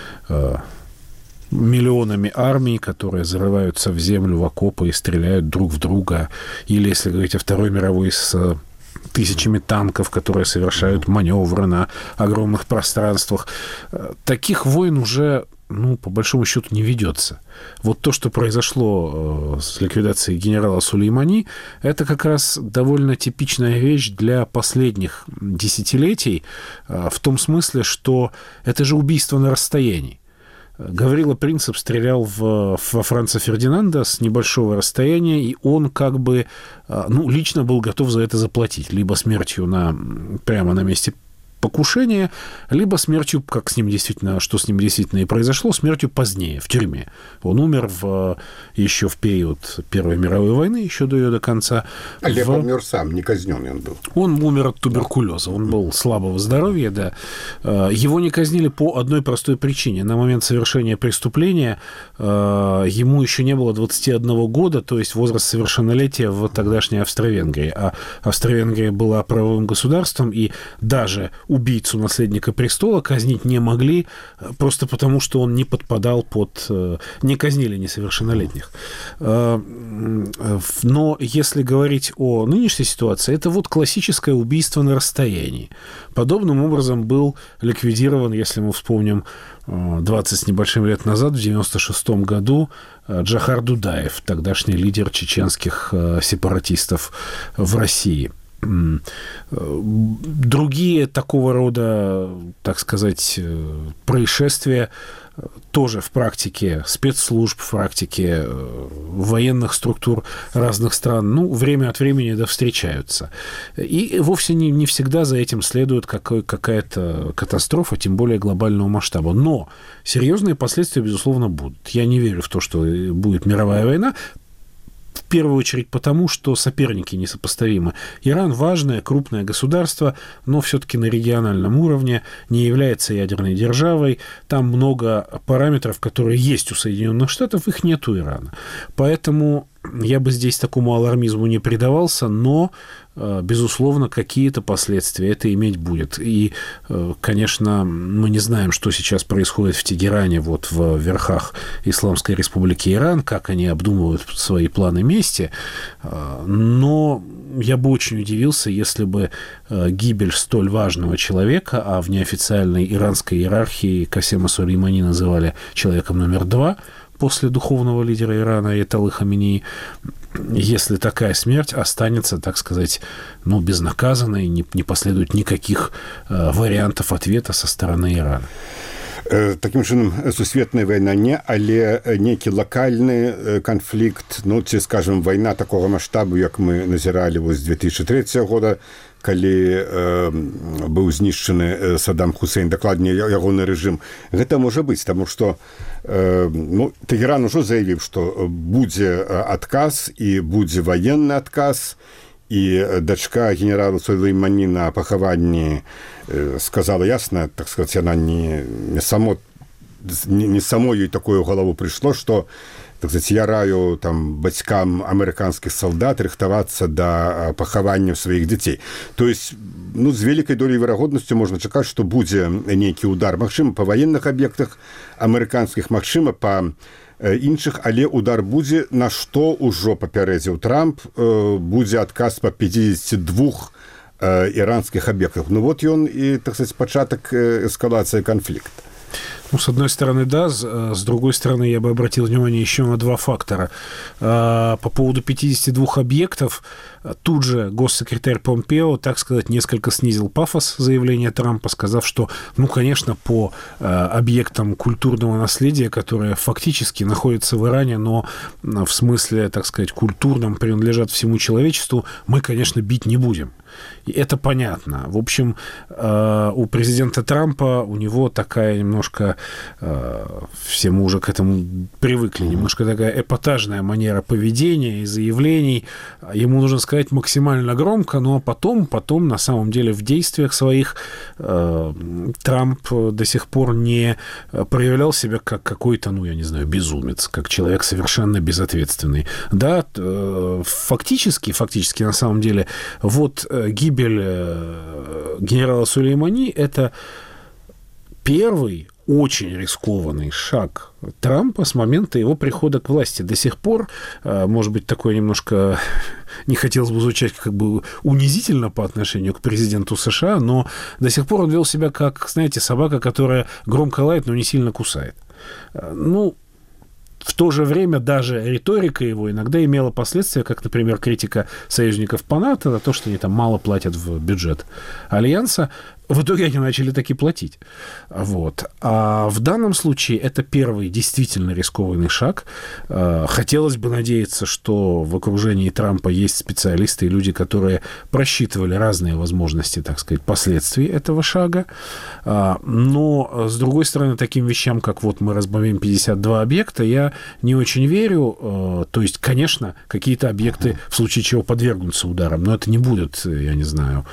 миллионами армий, которые зарываются в землю, в окопы и стреляют друг в друга. Или, если говорить о Второй мировой, с тысячами танков, которые совершают маневры на огромных пространствах. Таких войн уже, по большому счету, не ведется. Вот то, что произошло с ликвидацией генерала Сулеймани, это как раз довольно типичная вещь для последних десятилетий, в том смысле, что это же убийство на расстоянии. Гаврила Принцип стрелял во Франца Фердинанда с небольшого расстояния, и он как бы лично был готов за это заплатить. Либо смертью прямо на месте покушения, либо смертью, что с ним действительно и произошло, смертью позднее, в тюрьме. Он умер еще в период Первой мировой войны, еще до ее до конца. Лев умер сам, не казнен он был. Он умер от туберкулеза, он был слабого здоровья, да. Его не казнили по одной простой причине. На момент совершения преступления ему еще не было 21 года, то есть возраст совершеннолетия в тогдашней Австро-Венгрии. А Австро-Венгрия была правовым государством, и даже убийцу наследника престола казнить не могли, просто потому, что он не подпадал не казнили несовершеннолетних. Но если говорить о нынешней ситуации, это классическое убийство на расстоянии. Подобным образом был ликвидирован, если мы вспомним, 20 с небольшим лет назад, в 1996 году, Джохар Дудаев, тогдашний лидер чеченских сепаратистов в России. Другие такого рода, так сказать, происшествия тоже в практике спецслужб, в практике военных структур разных стран, время от времени встречаются. И вовсе не всегда за этим следует какая-то катастрофа, тем более глобального масштаба. Но серьезные последствия, безусловно, будут. Я не верю в то, что будет мировая война, в первую очередь потому, что соперники несопоставимы. Иран – важное, крупное государство, но все-таки на региональном уровне, не является ядерной державой. Там много параметров, которые есть у Соединенных Штатов, их нет у Ирана. Поэтому я бы здесь такому алармизму не предавался, но, безусловно, какие-то последствия это иметь будет. И, конечно, мы не знаем, что сейчас происходит в Тегеране, в верхах Исламской Республики Иран, как они обдумывают свои планы мести, но я бы очень удивился, если бы гибель столь важного человека, а в неофициальной иранской иерархии Касема Сулеймани называли человеком номер 2, после духовного лидера Ирана Аятоллы Хаменеи, если такая смерть останется, так сказать, безнаказанной, не последует никаких вариантов ответа со стороны Ирана. Таким чынам, сусветная война не, але нейкі локальны канфлікт, ці, скажем, вайна такого маштабу, як мы назіралі з 2003 года, калі быў знішчаны Саддам Хусейн, дакладней ягоны рэжым. Гэта можа быць, таму што Тегеран ужо заявіў, што будзе адказ і будзе ваенны адказ, і дачка генерала Сулеймані на пахаванні сказала ясна, так сказать, яна не само ёй такое ў галаву прыйшло, што, так сказать, я раю бацькам амерыканскіх салдат рыхтавацца да пахавання сваіх дзяцей. То есть, з вялікай долей верагоднасцю можна чакаць, што будзе нейкі удар, магчыма, па ваенных аб'ектах амерыканскіх, магчыма, па іншых, але удар будзе, на што ўжо папярэдзіў Трамп, будзе адказ па 52 иранских объектов. Он и, так сказать, початок эскалации конфликта. С одной стороны, да, с другой стороны, я бы обратил внимание еще на два фактора. По поводу 52 объектов, тут же госсекретарь Помпео, так сказать, несколько снизил пафос заявления Трампа, сказав, что, конечно, по объектам культурного наследия, которые фактически находятся в Иране, но в смысле, так сказать, культурном принадлежат всему человечеству, мы, конечно, бить не будем. И это понятно. В общем, у президента Трампа, у него такая немножко, все мы уже к этому привыкли, немножко такая эпатажная манера поведения и заявлений. Ему нужно сказать максимально громко, но потом на самом деле в действиях своих Трамп до сих пор не проявлял себя как какой-то, я не знаю, безумец, как человек совершенно безответственный. Да, фактически, на самом деле, гибель генерала Сулеймани – это первый очень рискованный шаг Трампа с момента его прихода к власти. До сих пор, может быть, такое немножко не хотелось бы звучать как бы унизительно по отношению к президенту США, но до сих пор он вел себя как, знаете, собака, которая громко лает, но не сильно кусает. В то же время даже риторика его иногда имела последствия, как, например, критика союзников по НАТО за то, что они там мало платят в бюджет Альянса. в итоге они начали таки платить. Вот. А в данном случае это первый действительно рискованный шаг. Хотелось бы надеяться, что в окружении Трампа есть специалисты и люди, которые просчитывали разные возможности, так сказать, последствий этого шага. Но, с другой стороны, таким вещам, как вот мы разбомбим 52 объекта, я не очень верю. То есть, конечно, какие-то объекты в случае чего подвергнутся ударам, но это не будет, я не знаю,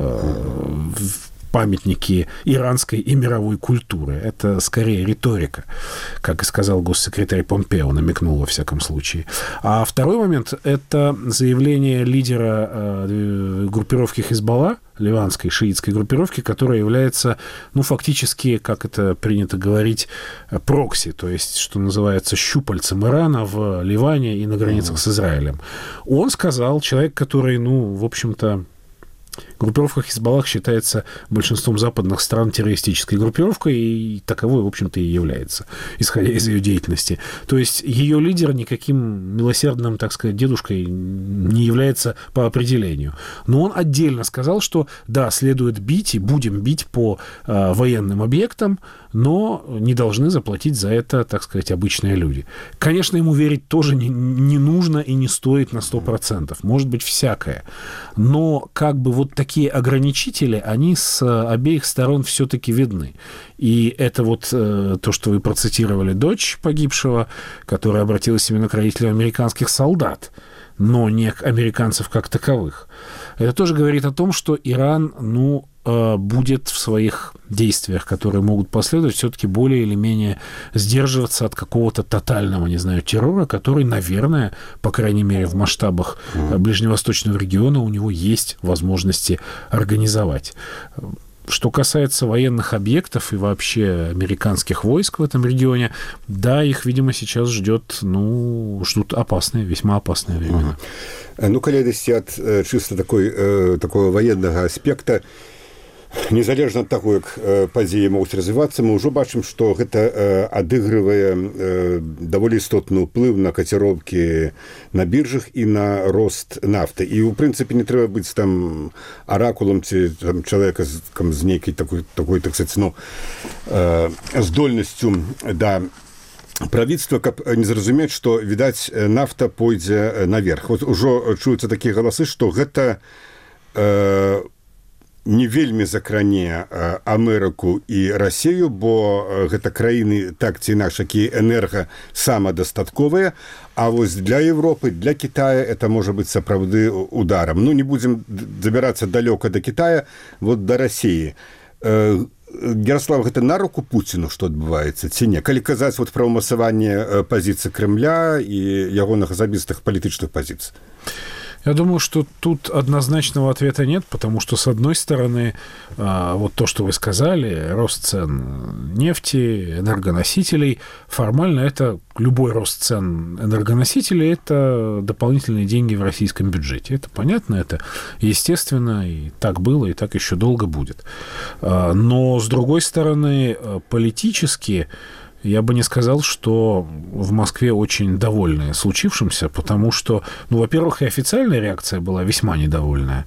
памятники иранской и мировой культуры. Это скорее риторика, как и сказал госсекретарь Помпео, намекнул во всяком случае. А второй момент – это заявление лидера группировки Хизбалла, ливанской шиитской группировки, которая является, ну, фактически, как это принято говорить, прокси, то есть, что называется, щупальцем Ирана в Ливане и на границах с Израилем. Он сказал, человек, который, ну, в общем-то, группировка Хизбаллах считается большинством западных стран террористической группировкой, и таковой, в общем-то, и является, исходя из ее деятельности. То есть ее лидер никаким милосердным, так сказать, дедушкой не является по определению. Но он отдельно сказал, что, да, следует бить, и будем бить по военным объектам, но не должны заплатить за это, так сказать, обычные люди. Конечно, ему верить тоже не нужно и не стоит на 100%. Может быть, всякое. Но как бы вот такие ограничители, они с обеих сторон все-таки видны. И это вот то, что вы процитировали, дочь погибшего, которая обратилась именно к родителям американских солдат, но не к американцев как таковых. Это тоже говорит о том, что Иран, ну, будет в своих действиях, которые могут последовать, все-таки более или менее сдерживаться от какого-то тотального, не знаю, террора, который, наверное, по крайней мере, в масштабах ближневосточного региона у него есть возможности организовать. Что касается военных объектов и вообще американских войск в этом регионе, да, их, видимо, сейчас ждут опасные, весьма опасные времена. Ну, калі ідысці ад чыста такого военного аспекта, незалежна ад таго, як падзеі могуць развівацца, мы ўжо бачым, што гэта адыгрывае даволі істотны ўплыў на каціроўкі на біржах і на рост нафты. І, у прынцыпе, не трэба быць там аракулам ці там чалавека з нейкай такой, так сказать, ну, здольнасцю да правительства, каб не зразумець, што, відаць, нафта пойдзе наверх. Вот ужо чуюцца такія галасы, што гэта не вельмі закране Амерыку і Расію, бо гэта краіны так ці інакш, якія энерга-самадастатковыя, а вось для Европы, для Китая это можа быць сапраўды ударам. Ну, не будзем забірацца далёка да Китая, вот да Расіі. Ярослав, гэта на руку Пуціну, што адбываецца, ці не? Калі казаць вот пра ўмасаванне пазіцый Кремля і ягоных асабістых палітычных пазіцый. Я думаю, что тут однозначного ответа нет, потому что, с одной стороны, вот то, что вы сказали, рост цен нефти, энергоносителей, формально это любой рост цен энергоносителей – это дополнительные деньги в российском бюджете. Это понятно, это естественно, и так было, и так еще долго будет. Но, с другой стороны, политически я бы не сказал, что в Москве очень довольны случившимся, потому что, ну, во-первых, и официальная реакция была весьма недовольная,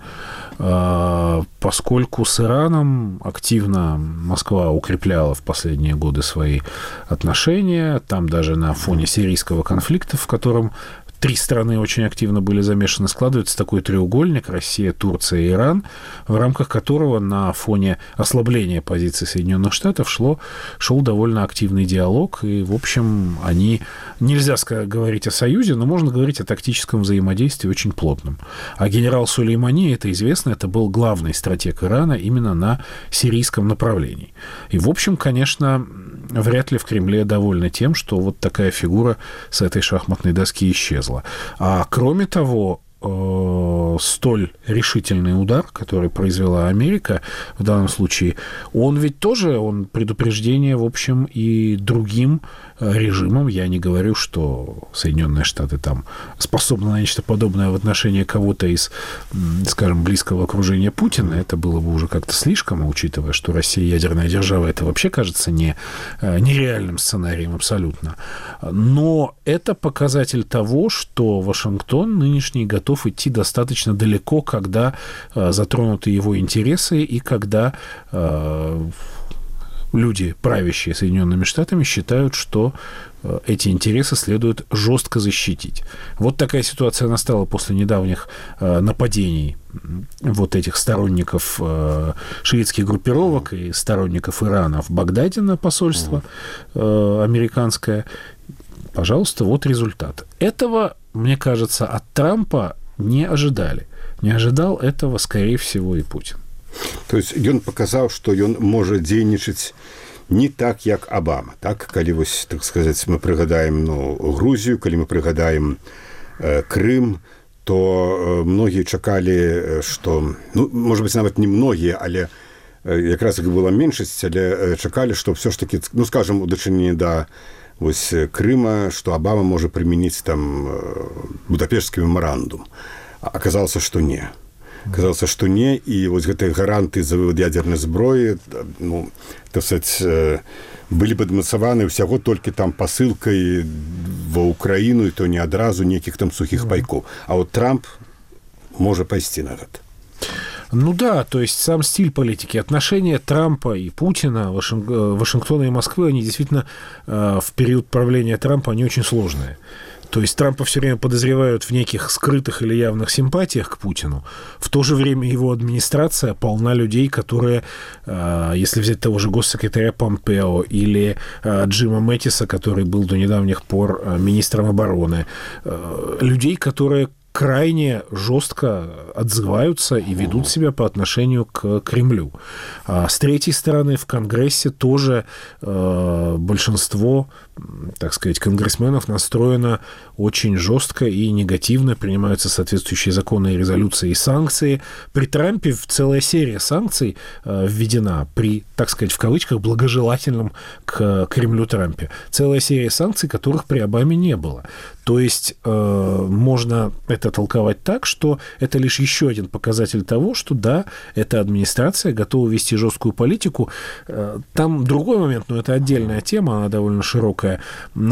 поскольку с Ираном активно Москва укрепляла в последние годы свои отношения, там даже на фоне сирийского конфликта, в котором три страны очень активно были замешаны, складывается такой треугольник: Россия, Турция и Иран, в рамках которого на фоне ослабления позиций Соединенных Штатов шел довольно активный диалог. И, в общем, нельзя говорить о союзе, но можно говорить о тактическом взаимодействии очень плотном. А генерал Сулеймани, это известно, это был главный стратег Ирана именно на сирийском направлении. И, в общем, конечно, вряд ли в Кремле довольны тем, что вот такая фигура с этой шахматной доски исчезла. А кроме того, столь решительный удар, который произвела Америка в данном случае, он ведь тоже предупреждение, в общем, и другим режимам. Я не говорю, что Соединенные Штаты там способны на нечто подобное в отношении кого-то из, скажем, близкого окружения Путина. Это было бы уже как-то слишком, учитывая, что Россия ядерная держава, это вообще кажется нереальным сценарием абсолютно. Но это показатель того, что Вашингтон нынешний готов идти достаточно достаточно далеко, когда затронуты его интересы и когда люди, правящие Соединенными Штатами, считают, что эти интересы следует жестко защитить. Вот такая ситуация настала после недавних нападений вот этих сторонников шиитских группировок и сторонников Ирана в Багдаде на посольство американское. Пожалуйста, вот результат. Этого, мне кажется, от Трампа не ожидали. Не ожидал этого, скорее всего, и Путин. То есть ён паказаў, што ён можа дзейнічаць не так, як Абама. Так, калі вось, так сказаць, мы прыгадаем Грузію, калі мы прыгадаем Крым, то многія чакалі, што, можа быць, нават не многія, але якраз іх была меншасць, але чакалі, што ўсё ж такі, скажам, у дачыненні да вось Крыма, што Абама можа прымяніць там Будапешцкі мемарандум. Аказалася, што не. Казалася, што не, і вось гэтыя гаранты за вывод ядзернай зброі, так сказаць, былі падмацаваны ўсяго толькі там пасылкай ва Ўкраіну, і то не адразу нейкіх там сухіх пайкоў. А вот Трамп можа пайсці на гэта. Ну да, то есть сам стиль политики, отношения Трампа и Путина, Вашингтона и Москвы, они действительно в период правления Трампа, они очень сложные. То есть Трампа все время подозревают в неких скрытых или явных симпатиях к Путину. В то же время его администрация полна людей, которые, если взять того же госсекретаря Помпео или Джима Мэттиса, который был до недавних пор министром обороны, людей, которые крайне жестко отзываются и ведут себя по отношению к Кремлю. А с третьей стороны, в Конгрессе тоже большинство, так сказать, конгрессменов настроено очень жестко и негативно, принимаются соответствующие законы и резолюции и санкции. При Трампе целая серия санкций введена при, так сказать, в кавычках, благожелательном к Кремлю Трампе. Целая серия санкций, которых при Обаме не было. То есть можно это толковать так, что это лишь еще один показатель того, что да, эта администрация готова вести жесткую политику. Там другой момент, но это отдельная тема, она довольно широкая.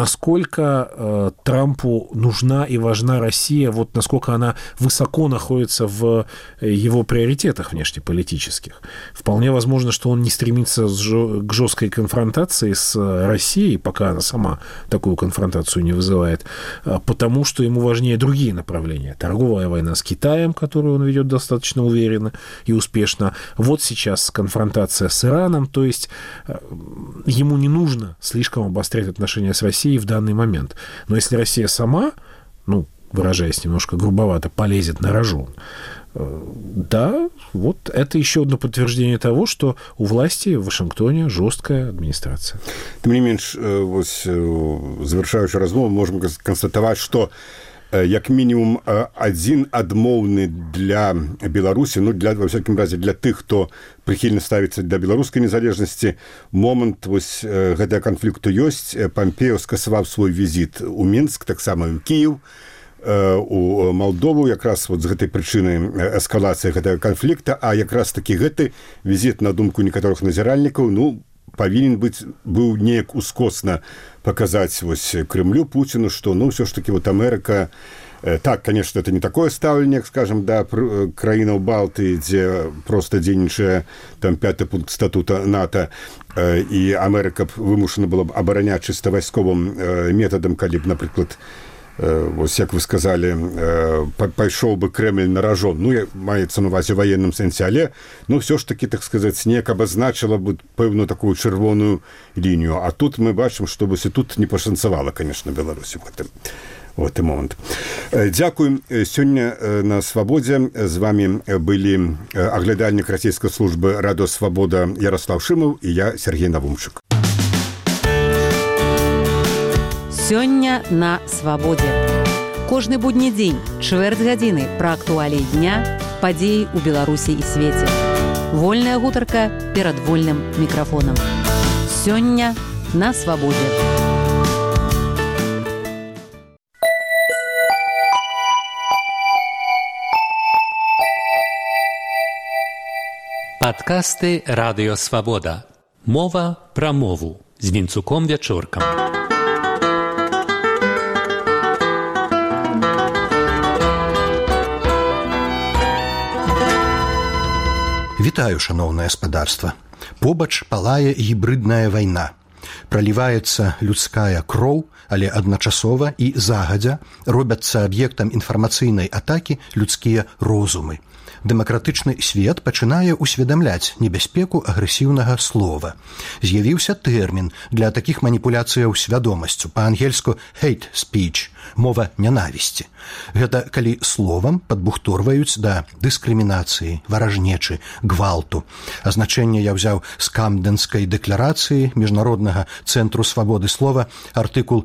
Насколько Трампу нужна и важна Россия, вот насколько она высоко находится в его приоритетах внешнеполитических. Вполне возможно, что он не стремится к жесткой конфронтации с Россией, пока она сама такую конфронтацию не вызывает, потому что ему важнее другие направления. Торговая война с Китаем, которую он ведет достаточно уверенно и успешно. Вот сейчас конфронтация с Ираном, то есть ему не нужно слишком обострять отношения с Россией в данный момент. Но если Россия сама, выражаясь немножко грубовато, полезет на рожон, да, вот это еще одно подтверждение того, что у власти в Вашингтоне жесткая администрация. Тем не менш, завершаючи размову, можем констатовать, что як мінімум адзін адмоўны для Беларусі, во всякім разе для тых, хто прыхільна ставіцца да беларускай незалежнасці, момант вось гэтага канфлікту ёсць. Помпео скасаваў свой візіт у Мінск, таксама ў Кіеў, у Малдову, якраз вот з гэтай прычыны эскалацыі гэтага канфлікта, а якраз такі гэты візіт, на думку некаторых назіральнікаў, павінен быў неяк ускосна показать вось Кремлю, Путину, что, все ж таки вот Америка, так, конечно, это не такое ставленне, скажем, да, краінаў Балтыі, дзе просто дзейнічае там 5-й пункт статута НАТО, і Америка вымушана была б абараняць чыста вайсковым метадам, калі б, напрыклад, вось як вы сказали, пайшоў бы Кремль на ражон, маецца на увазе военным сэнсе, але, все ж таки, так сказать, неяк абазначила бы пэўную такую чырвоную лінію. А тут мы бачым, што вось і тут не пашанцавала, конечно, Беларусі в гэты момант. Дзякуем. Сёння на Свабодзе з вами былі аглядальнік расійскай службы Радыё Свабода Ярослав Шымаў і я, Сергей Навумчык. Сёння на Свабодзе. Кожны будні дзень, чвэрць гадзіны пра актуаліі дня, падзеі ў Беларусі і свеце. Вольная гутарка перад вольным мікрафонам. Сёння на Свабодзе. Падкасты Радыё Свабода. Мова пра мову з Вінцуком Вячоркам. Вітаю, шаноўнае спадарства. Побач палае гібридная вайна. Праліваецца людская кроў, але адначасова і загадзя робяцца аб'ектам інфармацыйнай атакі людскія розумы. Дэмакратычны свет пачынае ўсведамляць небяспеку агрэсіўнага слова. З'явіўся тэрмін для такіх маніпуляцыяў свядомасцю, па-ангельску hate speech, мова нянавісці. Гэта калі словам падбухторваюць да дыскрымінацыі, варажнечы, гвалту. Азначэнне я ўзяў з Камдэнскай дэкларацыі Міжнароднага цэнтру свабоды слова, артыкул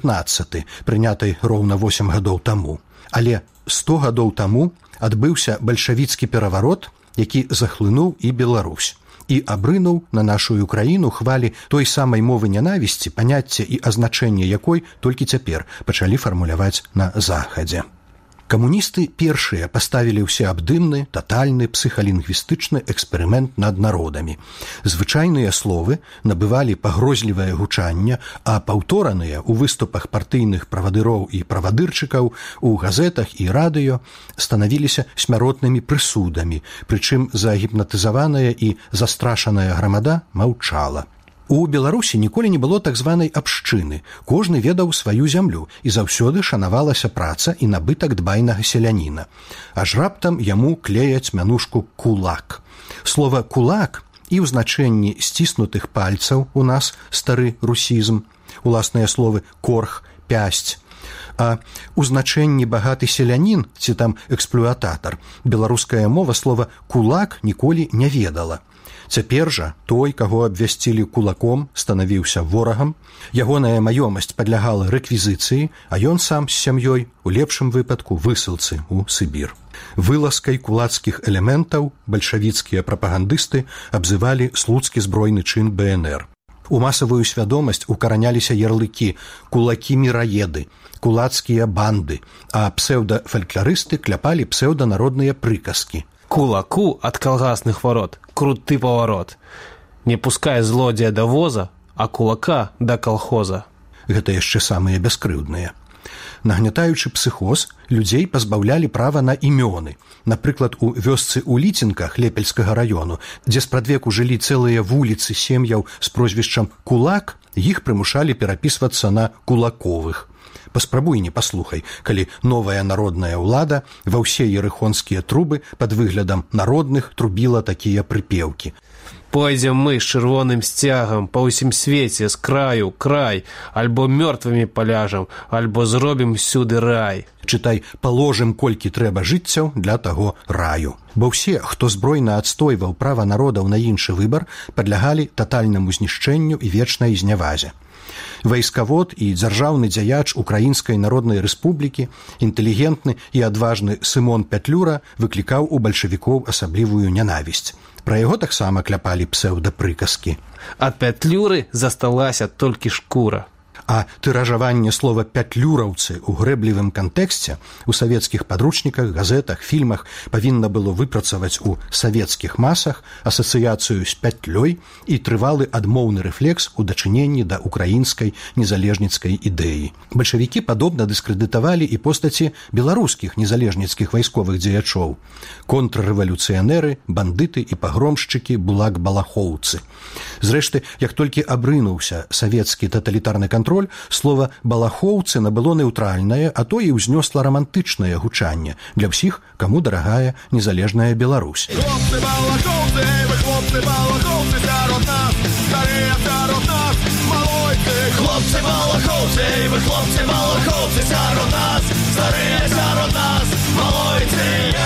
19, прынятай роўна 8 гадоў таму. Але 100 гадоў таму адбыўся бальшавіцкі пераварот, які захлынуў і Беларусь, і абрынуў на нашу краіну хвалі той самай мовы нянавісці, паняцце і азначэнне якой толькі цяпер пачалі фармуляваць на захадзе. Камуністы першыя паставілі ўсеабдымны, татальны псіхалінгвістычны эксперымент над народамі. Звычайныя словы набывалі пагрозлівае гучанне, а паўтораныя ў выступах партыйных правадыроў і правадырчыкаў у газетах і радыё станавіліся смяротнымі прысудамі, прычым загіпнатызаваная і застрашаная грамада маўчала. У Беларусі ніколі не было так званай абшчыны. Кожны ведаў сваю зямлю, і заўсёды шанавалася праца і набытак дбайнага селяніна. Аж раптам яму клеяць мянушку «кулак». Слова «кулак» і ў значэнні сціснутых пальцаў у нас стары русізм, уласныя словы «корх», «пясць». А ў значэнні багаты селянін ці там эксплуататар беларуская мова слова «кулак» ніколі не ведала. Цяпер жа той, каго абвясцілі кулаком, станавіўся ворагам, ягоная маёмасць падлягала рэквізіцыі, а ён сам з сям'ёй, у лепшым выпадку, высылцы ў Сібір. Вылазкай кулацкіх элементаў бальшавіцкія прапагандысты абзывалі слуцкі збройны чын БНР. У масавую свядомасць укараняліся ярлыкі «кулакі-міраеды», «кулацкія банды», а псеўдафалькларысты кляпалі псеўданародныя прыказкі. Кулаку от колгасных ворот круты поворот. Не пускай злодзея до воза, а кулака до колхоза. Гэта яшчэ самыя бяскрыўдныя. Нагнятаючы псіхоз, людзей пазбаўлялі права на імёны. Напрыклад, у вёсцы ў Ліцінках Лепельскага раёну, дзе спрадвеку жылі цэлыя вуліцы сем'яў з прозвішчам «Кулак», іх прымушалі перапісвацца на «Кулаковых». Паспрабуй не паслухай, калі новая народная ўлада ва ўсе ерыхонскія трубы пад выглядам народных трубіла такія прыпеўкі. Пойдзем мы з чырвоным сцягам па ўсім свеце з краю край, альбо мёртвымі паляжам, альбо зробім всюды рай. Чытай, паложым колькі трэба жыццяў для таго раю. Бо ўсе, хто збройна адстойваў права народаў на іншы выбар, падлягалі татальнаму знішчэнню і вечнай знявазе. Вайскавод і дзяржаўны дзяяч Украінскай народнай рэспублікі, інтэлігентны і адважны Сымон Пятлюра выклікаў у бальшавікоў асаблівую нянавісць. Пра яго таксама кляпалі псеўдапрыказкі. Ад Пятлюры засталася толькі шкура. А тыражаванне слова «пятлюраўцы» у грэблівым кантэксце у савецкіх падручніках, газетах, фільмах павінна было выпрацаваць у савецкіх масах асацыяцыю з пятлёй і трывалы адмоўны рэфлекс у дачыненні да украінскай незалежніцкай ідэі. Бальшавікі падобна дыскрэдытавалі і постаці беларускіх незалежніцкіх вайсковых дзеячоў. Контррэвалюцыянеры, бандыты і пагромшчыкі, булак-балахоўцы. Зрэшты, як толькі абрынуўся савецкі таталітарны кантроль, слова «балахоўцы» набыло неўтральнае, а то і ўзнёсла рамантычнае гучанне для ўсіх, каму дарагая незалежная Беларусь. Хлопцы-балахоўцы, вы хлопцы-балахоўцы сярод нас, старыя сярод нас, малойцы. Хлопцы-балахоўцы, вы хлопцы-балахоўцы сярод нас, старыя сярод нас, малойцы.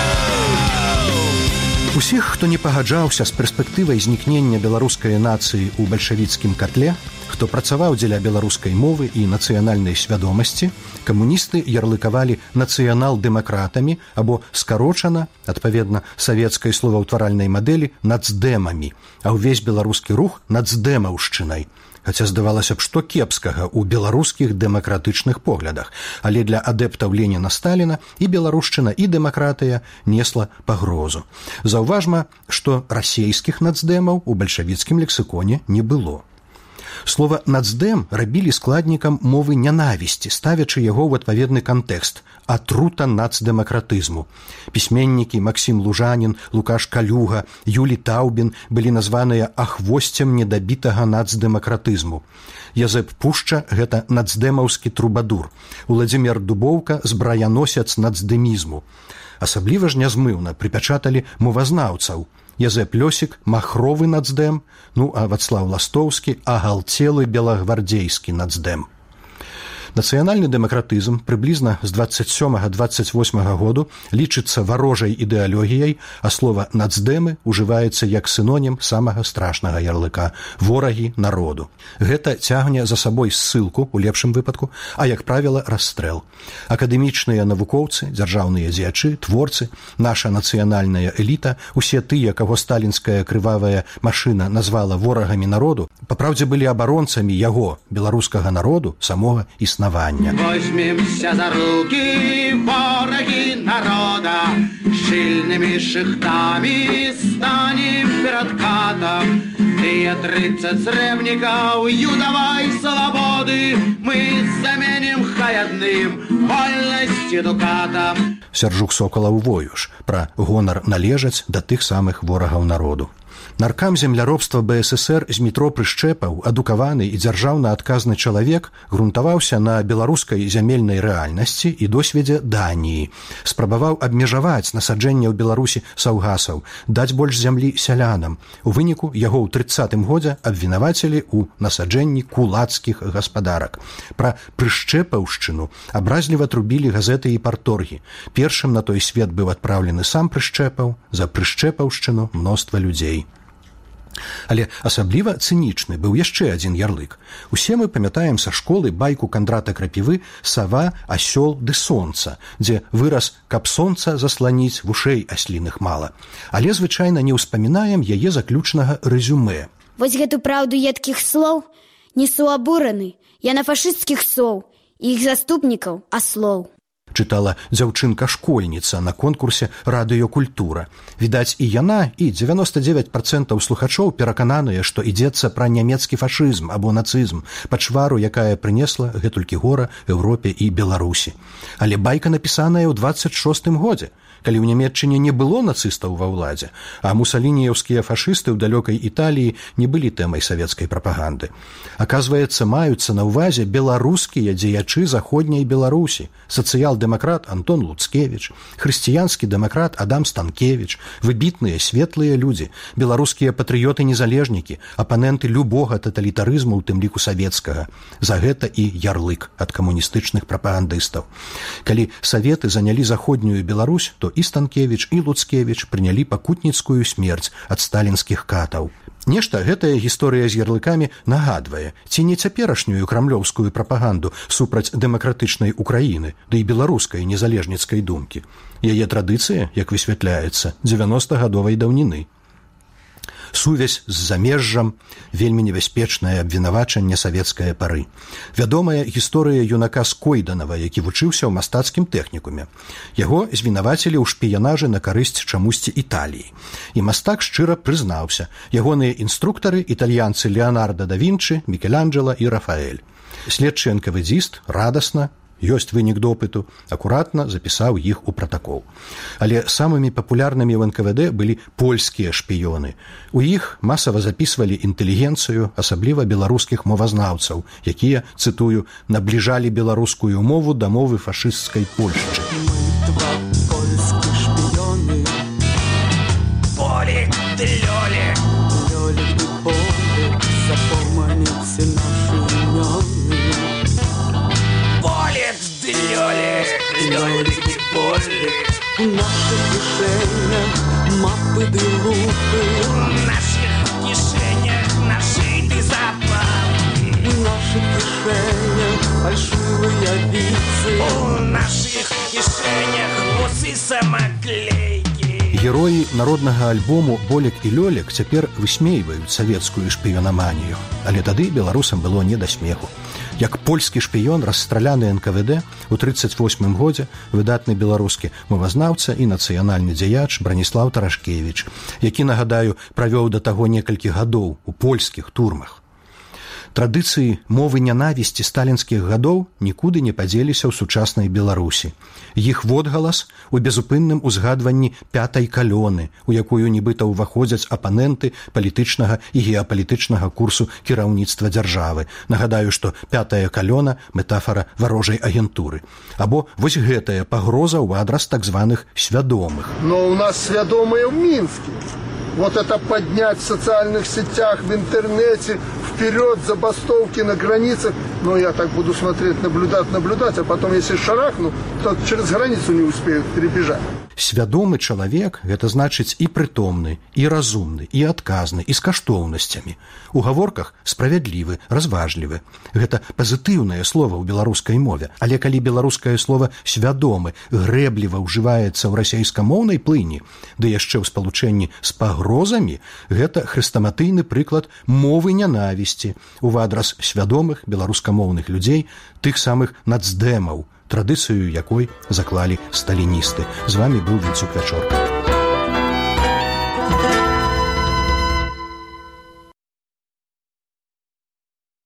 Усіх, хто не пагаджаўся з перспектывай знікнення беларускай нацыі ў бальшавіцкім катле, хто працаваў дзеля беларускай мовы і нацыянальнай свядомасці, камуністы ярлыкавалі нацыянал-дэмакратамі або скарочана, адпаведна савецкай словаўтваральнай мадэлі, нацдэмамі, а ўвесь беларускі рух нацдэмаўшчынай. Хаця здавалася б, што кепскага ў беларускіх дэмакратычных поглядах, але для адэптаў Леніна-Сталіна і беларушчына, і дэмакратыя несла пагрозу. Заўважма, што расейскіх нацдэмаў у бальшавіцкім лексіконе не было. Слова «нацдэм» рабілі складнікам мовы нянавісці, ставячы яго ў адпаведны кантэкст – атрута нацдэмакратызму. Пісьменнікі Максім Лужанін, Лукаш Калюга, Юлі Таўбін былі названыя ахвосцем недабітага нацдэмакратызму. Язэп Пушча – гэта нацдэмаўскі трубадур. Уладзімір Дубоўка – збраяносец нацдэмізму. Асабліва ж нязмыўна прыпячаталі мовазнаўцаў. Язэп Лёсік – махровы нацдэм, а Вацлаў Ластоўскі – агалцелы белагвардзейскі нацдэм. Нацыянальны дэмакратызм прыблізна з 27-28 году лічыцца варожай ідэалогіяй, а слова «нацдэмы» ужываецца як сінонім самага страшнага ярлыка – ворагі народу. Гэта цягне за сабой ссылку, у лепшым выпадку, а, як правіла, расстрэл. Акадэмічныя навукоўцы, дзяржаўныя дзеячы, творцы, наша нацыянальная эліта, усе тыя, каго сталінская крывавая машына назвала ворагамі народу, папраўдзе былі абаронцамі яго, беларускага народу, самога існавання. Возьмемся за руки, вороги народа, шильными шихтами станем перед катом. Тыя 30 срэбнікаў юдавай свободы мы заменим хаядным вольнасці дукатам. Сяржук Сокалаў Воюш пра гонар належаць да тых самых ворагаў народу. Наркам земляробства БССР Змітро Прышчэпаў, адукаваны і дзяржаўна адказны чалавек, грунтаваўся на беларускай зямельнай рэальнасці і досведзе Даніі. Спрабаваў абмежаваць насаджэнне ў Беларусі саўгасаў, даць больш зямлі сялянам. У выніку яго ў 30-м годзе абвінавацілі ў насаджэнні кулацкіх гаспадарак. Пра прышчэпаўшчыну абразліва трубілі газеты і парторгі. Першым на той свет быў адпраўлены сам Прышчэпаў, за прышчэпаўшчыну мноства людзей. Але асабліва цынічны быў яшчэ адзін ярлык. Усе мы памятаем са школы байку Кандрата Крапівы «Сава, асёл ды сонца», дзе выраз «каб сонца засланіць, вушэй асліных мала». Але звычайна не ўспамінаем яе заключнага рэзюмэ. Вось гэту праўду едкіх слоў несу абураны. Я на фашысцкіх соў і іх заступнікаў аслоў. Чытала дзяўчынка-школьніца на конкурсе «Радыёкультура». Відаць, і яна, і 99% слухачоў перакананыя, што ідзецца пра нямецкі фашызм або нацызм, пачвару, якая прынесла гэтулькі гора Еўропе і Беларусі. Але байка напісаная ў 26-м годзе, калі ў Нямецчыне не было нацыстаў ва ўладзе, а мусалініеўскія фашысты ў далёкай Італіі не былі тэмай савецкай прапаганды. Аказваецца, маюцца на ўвазе беларускія дзеячы заходняй Беларусі, сацыял-дэмакрат Антон Луцкевіч, хрысціянскі дэмакрат Адам Станкевіч, выбітныя светлыя людзі, беларускія патрыёты-незалежнікі, апаненты любога таталітарызму, у тым ліку савецкага. За гэта і ярлык ад камуністычных прапагандыстаў. Калі саветы занялі заходнюю Беларусь, то і Станкевіч, і Луцкевіч прынялі пакутніцкую смерць ад сталінскіх катаў. Нешта гэтая гісторыя з ярлыкамі нагадвае, ці не цяперашнюю крамлёўскую прапаганду супраць дэмакратычнай Украіны, ды і беларускай незалежніцкай думкі. Яе традыцыя, як высвятляецца, 90-гадовай даўніны. Сувязь з замежжам, вельмі небяспечнае абвінавачанне савецкае пары. Вядомая гісторыя юнака Скойданава, які вучыўся ў мастацкім тэхнікуме. Яго звінавацілі ў шпіянажы на карысць чамусьці Італіі. І мастак шчыра прызнаўся. Ягоныя інструктары італьянцы Леонардо да Вінчы, Мікеланджела і Рафаэль. Следчы НКВДзіст радасна, ёсць вынік допыту, акуратна запісаў іх у пратакол. Але самымі папулярнымі ў НКВД былі польскія шпіёны. У іх масава запісвалі інтэлігенцыю, асабліва беларускіх мовазнаўцаў, якія, цытую, набліжалі беларускую мову да мовы фашысцкай Польшчы. Два польскіх шпіёны. Полік ды лёлік. Лёлік ды полік, запоманіце нашы імёны. Полік ды лёлік, лёлік ды полік. У нашых кішэнях мапы ды лупы. У нашых кішэнях нашыты запал. У нашых кішэнях фальшывыя віцы. У нашых кішэнях вусы самаклейкі. Героі народнага альбому «Болік і лёлік» цяпер высмейваюць савецкую шпіёнаманію, але тады беларусам было не да смеху. Як польскі шпіён, расстраляны НКВД у 1938 годзе выдатны беларускі мовазнаўца і нацыянальны дзеяч Браніслаў Тарашкевіч, які, нагадаю, правёў да таго некалькі гадоў у польскіх турмах. Традыцыі мовы нянавісці сталінскіх гадоў нікуды не падзеліся ў сучаснай Беларусі. Іх водгалас у безупынным узгадванні пятай калёны, у якую нібыта ўваходзяць апаненты палітычнага і геапалітычнага курсу кіраўніцтва дзяржавы. Нагадаю, што пятая калёна – метафора варожай агентуры. Або вось гэтая пагроза ў адрас так званых свядомых. Но у нас свядомыя ў Мінске. Вот это поднять в социальных сетях, в интернете, вперед, забастовки на границах. Но я так буду смотреть, наблюдать, а потом, если шарахну, то через границу не успеют перебежать. Свядомы чалавек – гэта значыць і прытомны, і разумны, і адказны, і з каштоўнасцямі. У гаворках справядлівы, разважлівы. Гэта пазітыўнае слова ў беларускай мове. Але калі беларускае слова «свядомы» грэбліва ўжываецца ў расейскамоўнай плыні, ды яшчэ ў спалучэнні з пагрозамі, гэта хрэстаматыйны прыклад мовы нянавісці ў адрас свядомых беларускамоўных людзей, тых самых нацдэмаў, традыцыю якой заклалі сталіністы. З вами быў Вінцук Вячорка.